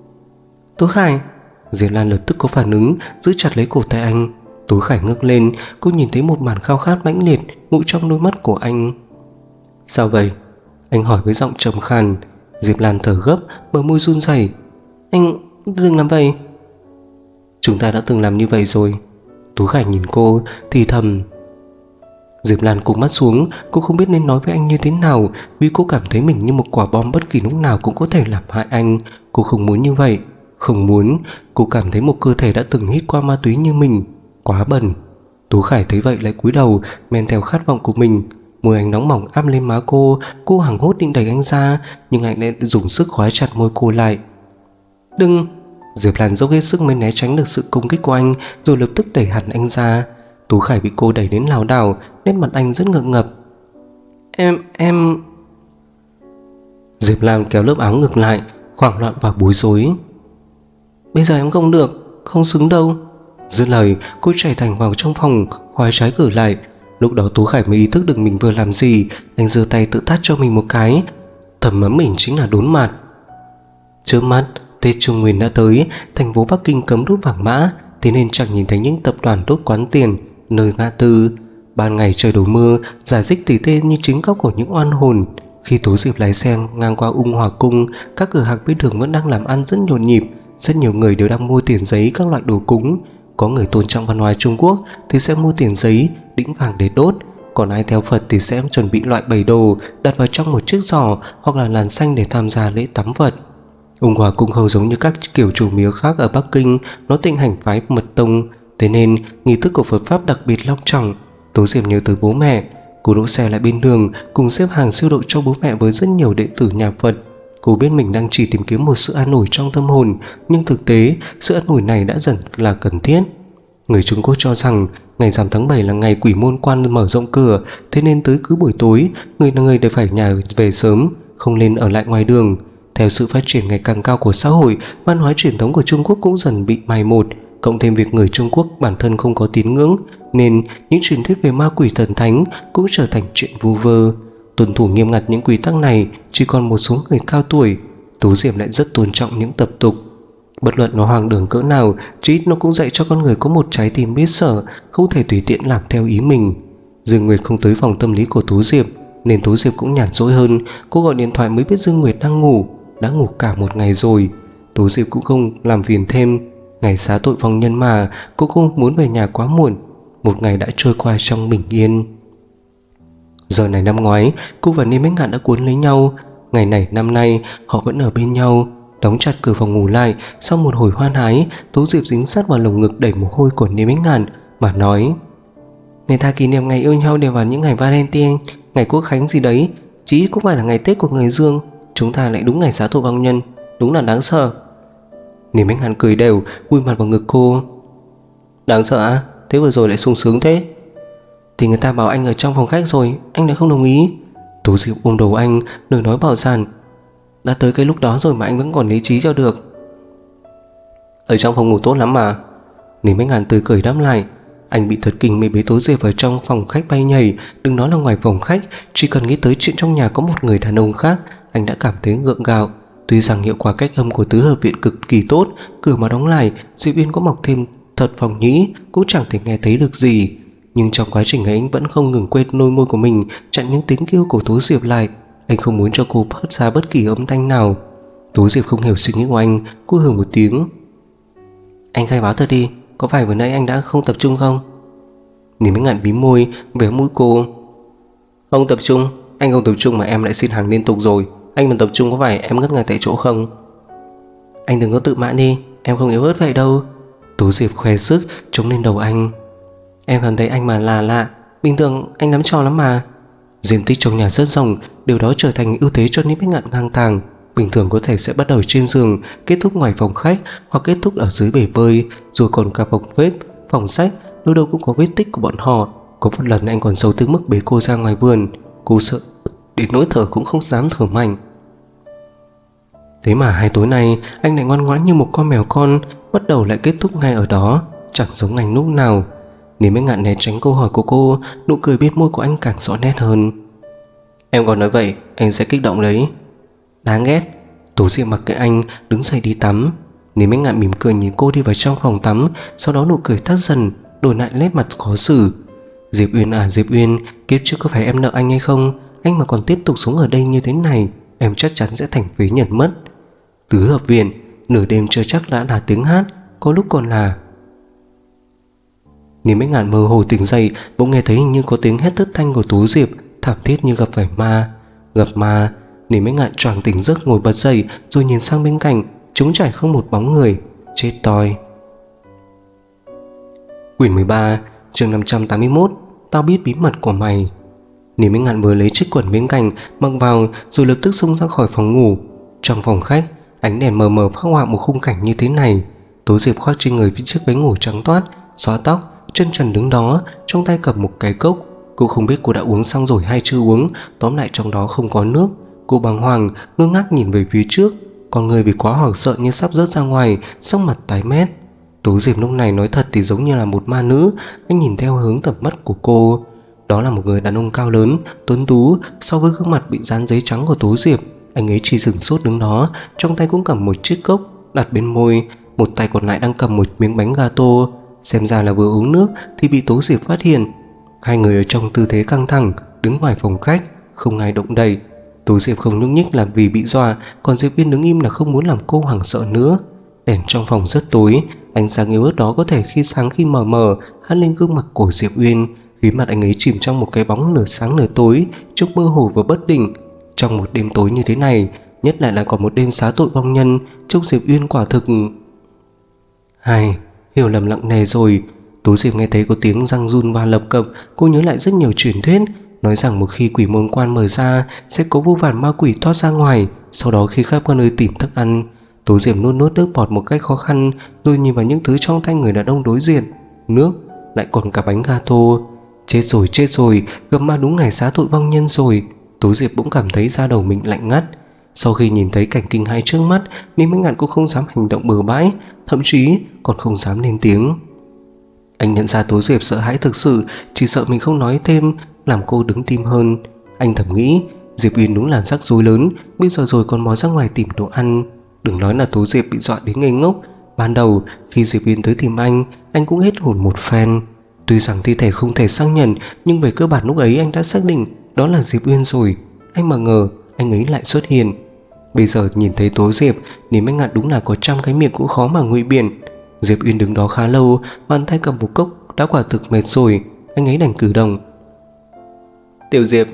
Tú Khải! Diệp Lan lập tức có phản ứng, giữ chặt lấy cổ tay anh. Tú Khải ngước lên, cô nhìn thấy một màn khao khát mãnh liệt ngụ trong đôi mắt của anh. Sao vậy? Anh hỏi với giọng trầm khàn. Diệp Lan thở gấp, bờ môi run rẩy. Anh đừng làm vậy. Chúng ta đã từng làm như vậy rồi. Tú Khải nhìn cô thì thầm. Diệp Lan cụp mắt xuống, cô không biết nên nói với anh như thế nào, vì cô cảm thấy mình như một quả bom bất kỳ lúc nào cũng có thể làm hại anh. Cô không muốn như vậy, không muốn. Cô cảm thấy một cơ thể đã từng hít qua ma túy như mình quá bẩn. Tú Khải thấy vậy lại cúi đầu, men theo khát vọng của mình. Môi anh nóng bỏng áp lên má cô hoảng hốt định đẩy anh ra, nhưng anh lại dùng sức khóa chặt môi cô lại. Đừng! Diệp Lan dốc hết sức mới né tránh được sự công kích của anh, rồi lập tức đẩy hẳn anh ra. Tú Khải bị cô đẩy đến lảo đảo, nét mặt anh rất ngượng ngập. Em... Diệp Lan kéo lớp áo ngược lại, hoảng loạn và bối rối. Bây giờ em không được, không xứng đâu. Dứt lời, cô chạy thành vào trong phòng, khóa trái cửa lại. Lúc đó Tú Khải mới ý thức được mình vừa làm gì. Anh giơ tay tự tát cho mình một cái. Thầm mắm mình chính là đốn mặt. Trước mắt Tết Trung Nguyên đã tới, thành phố Bắc Kinh cấm đốt vàng mã, thế nên chẳng nhìn thấy những tập đoàn đốt quán tiền nơi ngã tư. Ban ngày trời đổ mưa, rải rích tỉ tê như trứng cóc của những oan hồn. Khi Tú Diệp lái xe ngang qua Ung Hòa Cung, các cửa hàng bên đường vẫn đang làm ăn rất nhộn nhịp. Rất nhiều người đều đang mua tiền giấy các loại đồ cúng. Có người tôn trọng văn hóa Trung Quốc thì sẽ mua tiền giấy, đĩnh vàng để đốt. Còn ai theo Phật thì sẽ chuẩn bị loại bày đồ đặt vào trong một chiếc giỏ hoặc là làn xanh để tham gia lễ tắm Phật. Ung Hòa cũng không giống như các kiểu chủ miếu khác ở Bắc Kinh, nó tịnh hành phái mật tông, thế nên nghi thức của Phật pháp đặc biệt long trọng. Tố Diệp nhớ tới bố mẹ, cô đỗ xe lại bên đường cùng xếp hàng siêu độ cho bố mẹ với rất nhiều đệ tử nhà Phật. Cô biết mình đang chỉ tìm kiếm một sự an ủi trong tâm hồn, nhưng thực tế sự an ủi này đã dần là cần thiết. Người Trung Quốc cho rằng ngày rằm tháng 7 là ngày quỷ môn quan mở rộng cửa, thế nên tới cứ buổi tối người đều phải nhà về sớm, không nên ở lại ngoài đường. Theo sự phát triển ngày càng cao của xã hội, văn hóa truyền thống của Trung Quốc cũng dần bị mai một, cộng thêm việc người Trung Quốc bản thân không có tín ngưỡng, nên những truyền thuyết về ma quỷ thần thánh cũng trở thành chuyện vu vơ. Tuân thủ nghiêm ngặt những quy tắc này chỉ còn một số người cao tuổi. Tố Diệp lại rất tôn trọng những tập tục. Bất luận nó hoang đường cỡ nào, chí ít nó cũng dạy cho con người có một trái tim biết sợ, không thể tùy tiện làm theo ý mình. Dương Nguyệt không tới phòng tâm lý của Tố Diệp, nên Tố Diệp cũng nhàn rỗi hơn. Cô gọi điện thoại mới biết Dương Nguyệt đang ngủ, đã ngủ cả một ngày rồi. Tố Diệp cũng không làm phiền thêm, ngày xá tội vong nhân mà, cô không muốn về nhà quá muộn. Một ngày đã trôi qua trong bình yên. Giờ này năm ngoái, cô và Niêm Bách Ngạn đã cuốn lấy nhau. Ngày này năm nay, họ vẫn ở bên nhau. Đóng chặt cửa phòng ngủ lại, sau một hồi hoan hái, Tố Diệp dính sát vào lồng ngực đầy mồ hôi của Niêm Bách Ngạn mà nói: người ta kỷ niệm ngày yêu nhau đều vào những ngày Valentine, ngày Quốc khánh gì đấy, chí ít cũng phải là ngày Tết của người Dương. Chúng ta lại đúng ngày xá tội vong nhân, đúng là đáng sợ. Niêm Bách Ngạn cười đều, vui mặt vào ngực cô. Đáng sợ à? Thế vừa rồi lại sung sướng thế? Thì người ta bảo anh ở trong phòng khách rồi, anh lại không đồng ý. Tố Diệp ôm đầu anh, lời nói bạo dạn. Đã tới cái lúc đó rồi mà anh vẫn còn lý trí cho được. Ở trong phòng ngủ tốt lắm mà. Niêm Bách Ngạn tươi cười đáp lại. Anh bị thật kinh mới bế Tố Diệp vào trong phòng khách bay nhảy. Đừng nói là ngoài phòng khách, chỉ cần nghĩ tới chuyện trong nhà có một người đàn ông khác, anh đã cảm thấy ngượng ngạo. Tuy rằng hiệu quả cách âm của tứ hợp viện cực kỳ tốt, cửa mà đóng lại, Diệp Uyên có mọc thêm thật phòng nhĩ cũng chẳng thể nghe thấy được gì. Nhưng trong quá trình ấy anh vẫn không ngừng quên đôi môi của mình chặn những tiếng kêu của Tố Diệp lại. Anh không muốn cho cô phát ra bất kỳ âm thanh nào. Tố Diệp không hiểu suy nghĩ của anh, cô hừ một tiếng. Anh khai báo thật đi, có phải vừa nãy anh đã không tập trung không? Niêm Bách Ngạn bím môi, véo mũi cô. Không tập trung? Anh không tập trung mà em lại xin hàng liên tục rồi. Anh mà tập trung có phải em ngất ngài tại chỗ không? Anh đừng có tự mãn đi, em không yếu ớt vậy đâu. Tố Diệp khoe sức chống lên đầu anh. Em cảm thấy anh mà là lạ, bình thường anh nắm trò lắm mà. Diện tích trong nhà rất rộng, điều đó trở thành ưu thế cho Niêm Bách Ngạn ngang tàng. Bình thường có thể sẽ bắt đầu trên giường, kết thúc ngoài phòng khách, hoặc kết thúc ở dưới bể bơi, rồi còn cả phòng bếp, phòng sách, đâu đâu cũng có vết tích của bọn họ. Có một lần anh còn xấu tới mức bế cô ra ngoài vườn. Cô sợ đến nỗi thở cũng không dám thở mạnh. Thế mà hai tối nay anh lại ngoan ngoãn như một con mèo con, bắt đầu lại kết thúc ngay ở đó, chẳng giống anh lúc nào. Niêm Bách Ngạn né tránh câu hỏi của cô, nụ cười bên môi của anh càng rõ nét hơn. Em còn nói vậy, anh sẽ kích động đấy. Đáng ghét. Tố Diệp mặc kệ anh, đứng dậy đi tắm. Niêm Bách Ngạn mỉm cười nhìn cô đi vào trong phòng tắm, sau đó nụ cười tắt dần, đổi lại nét mặt khó xử. Diệp Uyên à Diệp Uyên, kiếp trước có phải em nợ anh hay không? Anh mà còn tiếp tục sống ở đây như thế này, em chắc chắn sẽ thành phế nhân mất. Tứ hợp viện, nửa đêm chưa chắc đã là tiếng hát, có lúc còn là... Niêm Bách Ngạn mơ hồ tỉnh dậy, bỗng nghe thấy hình như có tiếng hét thất thanh của Tố Diệp, thảm thiết như gặp phải ma. Gặp ma. Niêm Bách Ngạn choàng tỉnh giấc ngồi bật dậy, rồi nhìn sang bên cạnh, trống trải không một bóng người. Chết toi. Quyển 13, chương 581. Tao biết bí mật của mày. Niêm Bách Ngạn vừa lấy chiếc quần bên cạnh mặc vào, rồi lập tức xông ra khỏi phòng ngủ. Trong phòng khách, ánh đèn mờ mờ phác họa một khung cảnh như thế này. Tố Diệp khoác trên người phía chiếc váy ngủ trắng toát, xóa tóc, chân trần đứng đó, trong tay cầm một cái cốc. Cô không biết cô đã uống xong rồi hay chưa uống, tóm lại trong đó không có nước. Cô bàng hoàng, ngơ ngác nhìn về phía trước, con người vì quá hoảng sợ như sắp rớt ra ngoài, sắc mặt tái mét. Tố Diệp lúc này nói thật thì giống như là một ma nữ. Anh nhìn theo hướng tầm mắt của cô. Đó là một người đàn ông cao lớn, tuấn tú. So với gương mặt bị dán giấy trắng của Tố Diệp, anh ấy chỉ sửng sốt đứng đó, trong tay cũng cầm một chiếc cốc đặt bên môi, một tay còn lại đang cầm một miếng bánh gato. Xem ra là vừa uống nước thì bị Tố Diệp phát hiện. Hai người ở trong tư thế căng thẳng, đứng ngoài phòng khách, không ai động đậy. Tố Diệp không nhúc nhích là vì bị dọa, còn Diệp Uyên đứng im là không muốn làm cô hoảng sợ nữa. Đèn trong phòng rất tối, ánh sáng yếu ớt đó có thể khi sáng khi mờ mờ hắt lên gương mặt của Diệp Uyên, khiến mặt anh ấy chìm trong một cái bóng nửa sáng nửa tối, trông mơ hồ và bất định. Trong một đêm tối như thế này, nhất lại còn một đêm xá tội vong nhân, trông Diệp Uyên quả thực... Hay, hiểu lầm nặng nề rồi. Tố Diệp nghe thấy có tiếng răng run và lập cập, cô nhớ lại rất nhiều truyền thuyết, nói rằng một khi quỷ môn quan mở ra sẽ có vô vàn ma quỷ thoát ra ngoài, sau đó khi khắp các nơi tìm thức ăn. Tố Diệp nuốt nước bọt một cách khó khăn, rồi nhìn vào những thứ trong tay người đàn ông đối diện. Nước, lại còn cả bánh gato. Chết rồi, gặp ma đúng ngày xá tội vong nhân rồi. Tố Diệp bỗng cảm thấy da đầu mình lạnh ngắt. Sau khi nhìn thấy cảnh kinh hãi trước mắt, nên mấy ngạn cũng không dám hành động bừa bãi, thậm chí còn không dám lên tiếng. Anh nhận ra Tố Diệp sợ hãi thực sự, chỉ sợ mình không nói thêm làm cô đứng tim hơn. Anh thầm nghĩ, Diệp Uyên đúng là rắc rối lớn, bây giờ rồi còn mò ra ngoài tìm đồ ăn. Đừng nói là Tố Diệp bị dọa đến ngây ngốc. Ban đầu khi Diệp Uyên tới tìm anh cũng hết hồn một phen. Tuy rằng thi thể không thể xác nhận, nhưng về cơ bản lúc ấy anh đã xác định đó là Diệp Uyên rồi. Anh mà ngờ anh ấy lại xuất hiện. Bây giờ nhìn thấy Tố Diệp, Lý Bách Ngạn đúng là có trăm cái miệng cũng khó mà ngụy biện. Diệp Uyên đứng đó khá lâu, bàn tay cầm một cốc đã quả thực mệt rồi. Anh ấy đành cử động. Tiểu Diệp.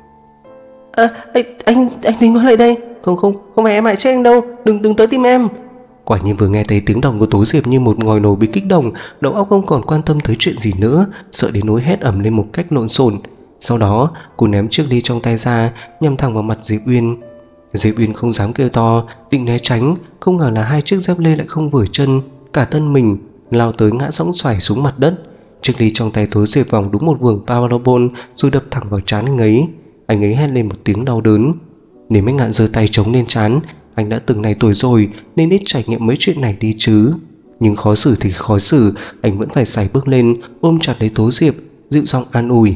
Anh đừng có lại đây. Không phải em hại chết anh đâu. Đừng tới tìm em. Quả nhiên vừa nghe thấy tiếng động của Tố Diệp như một ngòi nổ bị kích động, đầu óc không còn quan tâm tới chuyện gì nữa, sợ đến nỗi hét ầm lên một cách lộn xộn. Sau đó cô ném chiếc ly trong tay ra, nhắm thẳng vào mặt Diệp Uyên. Diệp Uyên không dám kêu to, định né tránh, không ngờ là hai chiếc dép lê lại không vừa chân, cả thân mình lao tới ngã sõng xoài xuống mặt đất. Chiếc ly trong tay Tố Diệp vòng đúng một vườn powerball rồi đập thẳng vào trán anh ấy. Anh ấy hét lên một tiếng đau đớn. Nếu Mấy Ngạn giơ tay chống lên trán, anh đã từng này tuổi rồi nên ít trải nghiệm mấy chuyện này đi chứ. Nhưng khó xử thì khó xử, anh vẫn phải sải bước lên, ôm chặt lấy Tố Diệp, dịu giọng an ủi.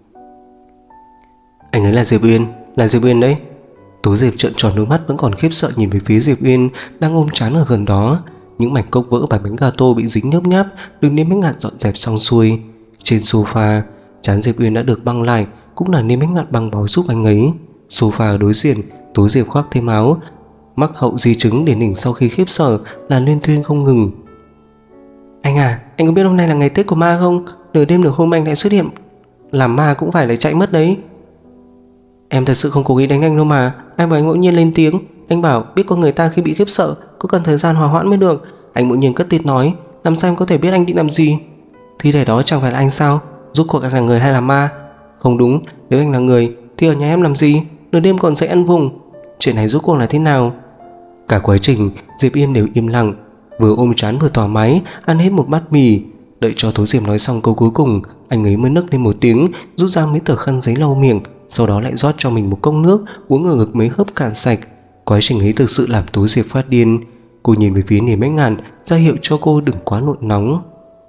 Anh ấy là Diệp Uyên đấy. Tố Diệp trợn tròn đôi mắt vẫn còn khiếp sợ nhìn về phía Diệp Uyên đang ôm trán ở gần đó. Những mảnh cốc vỡ và bánh gato bị dính nhớp nháp được Niêm Bách Ngạn dọn dẹp xong xuôi. Trên sofa, trán Diệp Uyên đã được băng lại, cũng là Niêm Bách Ngạn băng bó giúp anh ấy. Sofa ở đối diện, Tố Diệp khoác thêm áo, mắc hậu di chứng điển hình sau khi khiếp sợ là liên thuyên không ngừng. Anh à, anh có biết hôm nay là ngày Tết của ma không? Nửa đêm nửa hôm anh lại xuất hiện, làm ma cũng phải lại chạy mất đấy. Em thật sự không cố ý đánh anh đâu mà. Anh bảo anh ngẫu nhiên lên tiếng. Anh bảo biết con người ta khi bị khiếp sợ có cần thời gian hòa hoãn mới được. Anh ngẫu nhiên cất tít nói, làm sao em có thể biết anh định làm gì? Thi thể đó chẳng phải là anh sao? Rốt cuộc anh là người hay là ma? Không đúng, nếu anh là người thì ở nhà em làm gì? Nửa đêm còn dậy ăn vùng. Chuyện này rốt cuộc là thế nào? Cả quá trình Diệp Yên đều im lặng, vừa ôm trán vừa tỏa máy ăn hết một bát mì. Đợi cho Tố Diệp nói xong câu cuối cùng, anh ấy mới nấc lên một tiếng, rút ra mấy tờ khăn giấy lau miệng, sau đó lại rót cho mình một cốc nước, uống ở ngực mấy hớp cạn sạch. Quá trình ấy thực sự làm Tố Diệp phát điên. Cô nhìn về phía Niềm Bách Ngạn, ra hiệu cho cô đừng quá nôn nóng.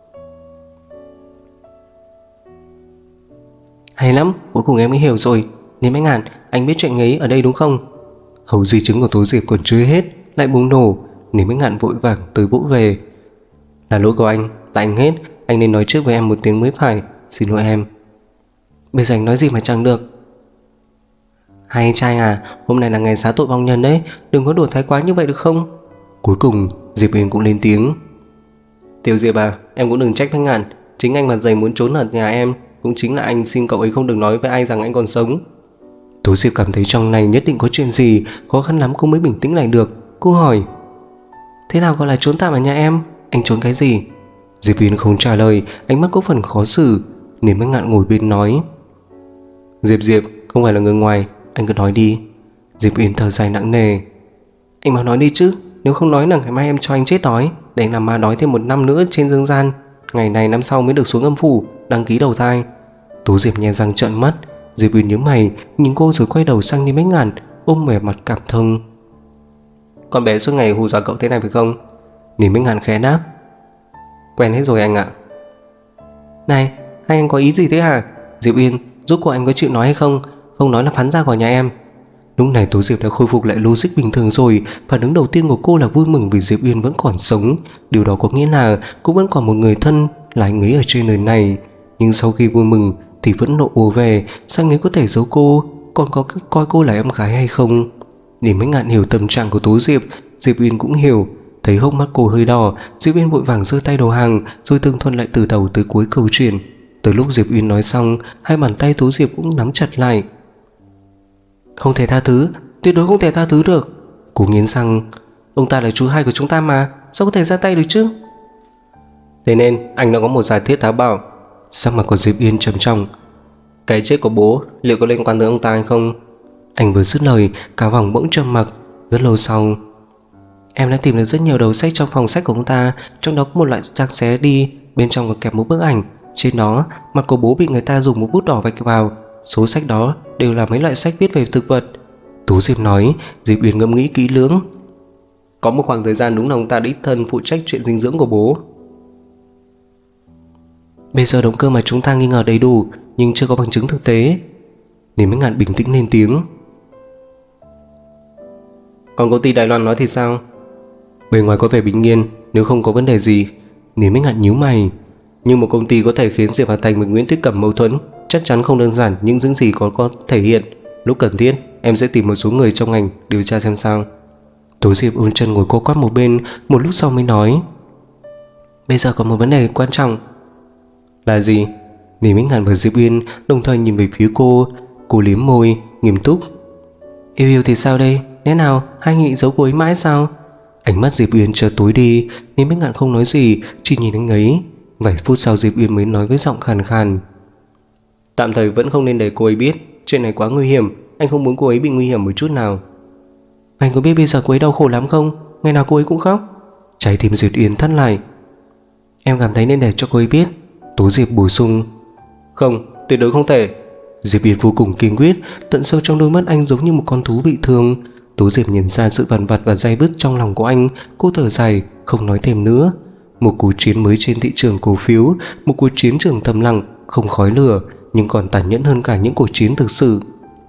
Hay lắm, cuối cùng em mới hiểu rồi. Niềm Bách Ngạn, anh biết chuyện ấy ở đây đúng không? Hầu di chứng của Tố Diệp còn chưa hết lại bùng nổ. Niềm Bách Ngạn vội vàng tới vỗ về. Là lỗi của anh, tại anh hết. Anh nên nói trước với em một tiếng mới phải. Xin lỗi em. Bây giờ anh nói gì mà chẳng được. Hai anh trai à, hôm nay là ngày xá tội vong nhân đấy, đừng có đùa thái quá như vậy được không? Cuối cùng Diệp Uyên cũng lên tiếng. Tiểu Diệp à, em cũng đừng trách Bách Ngạn. Chính anh mặt dày muốn trốn ở nhà em, cũng chính là anh xin cậu ấy không được nói với ai rằng anh còn sống. Tố Diệp cảm thấy trong này nhất định có chuyện gì, khó khăn lắm cô mới bình tĩnh lại được. Cô hỏi, thế nào gọi là trốn tạm ở nhà em? Anh trốn cái gì? Diệp Uyên không trả lời, ánh mắt có phần khó xử. Nên Bách Ngạn ngồi bên nói, Diệp không phải là người ngoài, anh cứ nói đi. Diệp Uyên thở dài nặng nề. Anh mau nói đi chứ, nếu không nói là ngày mai em cho anh chết đói, để anh làm ma đói thêm một năm nữa trên dương gian. Ngày này năm sau mới được xuống âm phủ đăng ký đầu thai. Tố Diệp nhe răng trợn mắt. Diệp Uyên nhướng mày nhìn cô rồi quay đầu sang Niêm Bách Ngạn, ôm vẻ mặt cảm thông. Con bé suốt ngày hù dọa cậu thế này phải không? Niêm Bách Ngạn khẽ đáp. Quen hết rồi anh ạ. Này, hai anh có ý gì thế hả? Diệp Uyên, rốt cuộc anh có chịu nói hay không? Không nói là phán ra khỏi nhà em. Lúc này Tố Diệp đã khôi phục lại logic bình thường rồi. Phản ứng đầu tiên của cô là vui mừng vì Diệp Uyên vẫn còn sống. Điều đó có nghĩa là cô vẫn còn một người thân là anh ấy ở trên đời này. Nhưng sau khi vui mừng thì vẫn nộ ùa về. Sao anh ấy có thể giấu cô, còn có coi cô là em gái hay không? Để Bách Ngạn hiểu tâm trạng của Tố Diệp, Diệp Uyên cũng hiểu. Thấy hốc mắt cô hơi đỏ, Diệp Uyên vội vàng giơ tay đầu hàng, rồi tường thuật lại từ đầu tới cuối câu chuyện. Từ lúc Diệp Uyên nói xong, hai bàn tay Tố Diệp cũng nắm chặt lại. Không thể tha thứ, tuyệt đối không thể tha thứ được. Cô nghiến răng, ông ta là chú hai của chúng ta mà, sao có thể ra tay được chứ? Thế nên anh đã có một giả thiết táo bạo. Sắc mặt của Diệp Uyên trầm trọng. Cái chết của bố liệu có liên quan tới ông ta hay không? Anh vừa dứt lời, cả phòng bỗng trầm mặc. Rất lâu sau, em đã tìm được rất nhiều đầu sách trong phòng sách của ông ta. Trong đó có một loại trang xé đi, bên trong có kẹp một bức ảnh. Trên đó, mặt của bố bị người ta dùng một bút đỏ vạch vào. Số sách đó đều là mấy loại sách viết về thực vật. Tú Diệp nói. Diệp Uyên ngẫm nghĩ kỹ lưỡng. Có một khoảng thời gian đúng là ông ta đích thân phụ trách chuyện dinh dưỡng của bố. Bây giờ động cơ mà chúng ta nghi ngờ đầy đủ, nhưng chưa có bằng chứng thực tế. Nên Mấy Ngạn bình tĩnh lên tiếng. Còn công ty Đài Loan nói thì sao? Bề ngoài có vẻ bình yên, nếu không có vấn đề gì. Nên Mấy Ngạn nhíu mày. Nhưng một công ty có thể khiến Diệp Hà Thành và Nguyễn Tuyết Cẩm mâu thuẫn chắc chắn không đơn giản những gì có thể hiện. Lúc cần thiết em sẽ tìm một số người trong ngành điều tra xem sao. Tố Diệp ôn chân ngồi co quắp một bên, một lúc sau mới nói. Bây giờ có một vấn đề quan trọng. Là gì? Lý Minh Ngạn và Diệp Uyên đồng thời nhìn về phía cô. Cô liếm môi, nghiêm túc. Yêu thì sao đây? Thế nào, hai nghị giấu cô ấy mãi sao? Ánh mắt Diệp Uyên chợt tối đi. Lý Minh Ngạn không nói gì, chỉ nhìn anh ấy. Vài phút sau Diệp Uyên mới nói với giọng khàn khàn. Tạm thời vẫn không nên để cô ấy biết. Chuyện này quá nguy hiểm. Anh không muốn cô ấy bị nguy hiểm một chút nào. Anh có biết bây giờ cô ấy đau khổ lắm không? Ngày nào cô ấy cũng khóc. Trái tim Diệp Uyên thắt lại. Em cảm thấy nên để cho cô ấy biết. Tố Diệp bổ sung. Không, tuyệt đối không thể. Diệp Uyên vô cùng kiên quyết. Tận sâu trong đôi mắt anh giống như một con thú bị thương. Tố Diệp nhìn ra sự vằn vặt và day dứt trong lòng của anh. Cô thở dài, không nói thêm nữa. Một cuộc chiến mới trên thị trường cổ phiếu, một cuộc chiến trường thầm lặng, không khói lửa, nhưng còn tàn nhẫn hơn cả những cuộc chiến thực sự.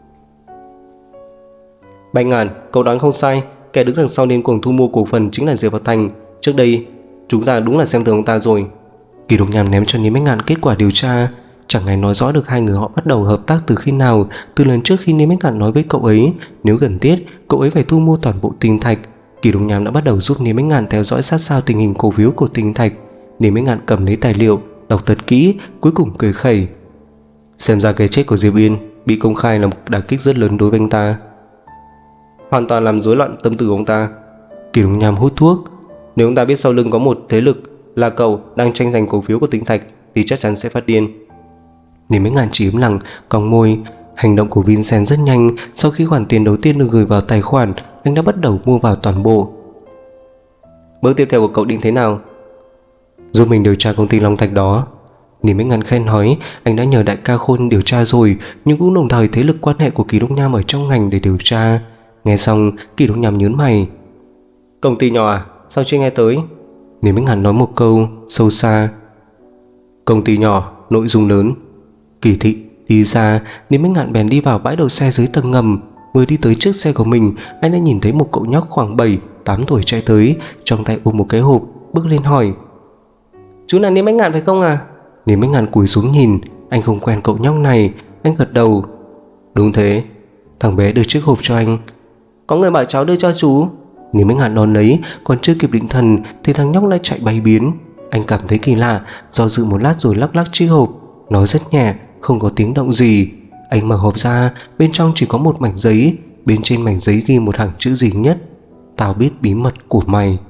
Bạch Ngạn, cậu đoán không sai. Kẻ đứng đằng sau điên cuồng thu mua cổ phần chính là Diệp Hà Thành. Trước đây chúng ta đúng là xem thường ông ta rồi. Kỳ Độc Nham ném cho Lý Bách Ngạn kết quả điều tra. Chẳng ai nói rõ được hai người họ bắt đầu hợp tác từ khi nào. Từ lần trước khi Lý Bách Ngạn nói với cậu ấy nếu cần thiết cậu ấy phải thu mua toàn bộ Tinh Thạch, Kỳ Độc Nham đã bắt đầu giúp Lý Bách Ngạn theo dõi sát sao tình hình cổ phiếu của Tinh Thạch. Lý Bách Ngạn cầm lấy tài liệu, đọc thật kỹ, cuối cùng cười khẩy. Xem ra cái chết của Diệp Uyên bị công khai là một đả kích rất lớn đối với anh ta, hoàn toàn làm rối loạn tâm tư của ông ta. Kỳ Độc Nham hút thuốc. Nếu ông ta biết sau lưng có một thế lực là cậu đang tranh giành cổ phiếu của Tinh Thạch thì chắc chắn sẽ phát điên. Lý Bách Ngạn chỉ im lặng, cong môi. Hành động của Vincent rất nhanh. Sau khi khoản tiền đầu tiên được gửi vào tài khoản, anh đã bắt đầu mua vào toàn bộ. Bước tiếp theo của cậu định thế nào? Giúp mình điều tra công ty Long Thạch đó. Lý Bách Ngạn khen nói. Anh đã nhờ đại ca Khôn điều tra rồi, nhưng cũng đồng thời thế lực quan hệ của Kỳ Độc Nham ở trong ngành để điều tra. Nghe xong, Kỳ Độc Nham nhớn mày. Công ty nhỏ à? Sao chưa nghe tới? Lý Bách Ngạn nói một câu sâu xa. Công ty nhỏ, nội dung lớn. Kỳ thị đi ra. Lý Bách Ngạn bèn đi vào bãi đậu xe dưới tầng ngầm. Vừa đi tới trước xe của mình, anh đã nhìn thấy một cậu nhóc khoảng 7-8 tuổi chạy tới, trong tay ôm một cái hộp, bước lên hỏi. Chú là Lý Bách Ngạn phải không à? Lý Bách Ngạn cúi xuống nhìn. Anh không quen cậu nhóc này. Anh gật đầu. Đúng thế. Thằng bé đưa chiếc hộp cho anh. Có người bảo cháu đưa cho chú. Lý Bách Ngạn đón lấy, còn chưa kịp định thần thì thằng nhóc lại chạy bay biến. Anh cảm thấy kỳ lạ, do dự một lát rồi lắc lắc chiếc hộp. Nó rất nhẹ, không có tiếng động gì. Anh mở hộp ra, bên trong chỉ có một mảnh giấy. Bên trên mảnh giấy ghi một hàng chữ duy nhất: tao biết bí mật của mày.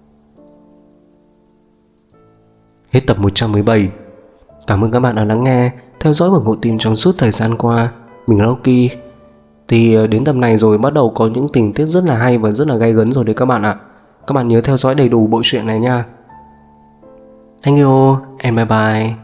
Hết tập 117. Cảm ơn các bạn đã lắng nghe, theo dõi và ngộ tin trong suốt thời gian qua. Mình là Loki. Thì đến tập này rồi bắt đầu có những tình tiết rất là hay và rất là gay gấn rồi đấy các bạn ạ. Các bạn nhớ theo dõi đầy đủ bộ truyện này nha. Thank you and bye bye.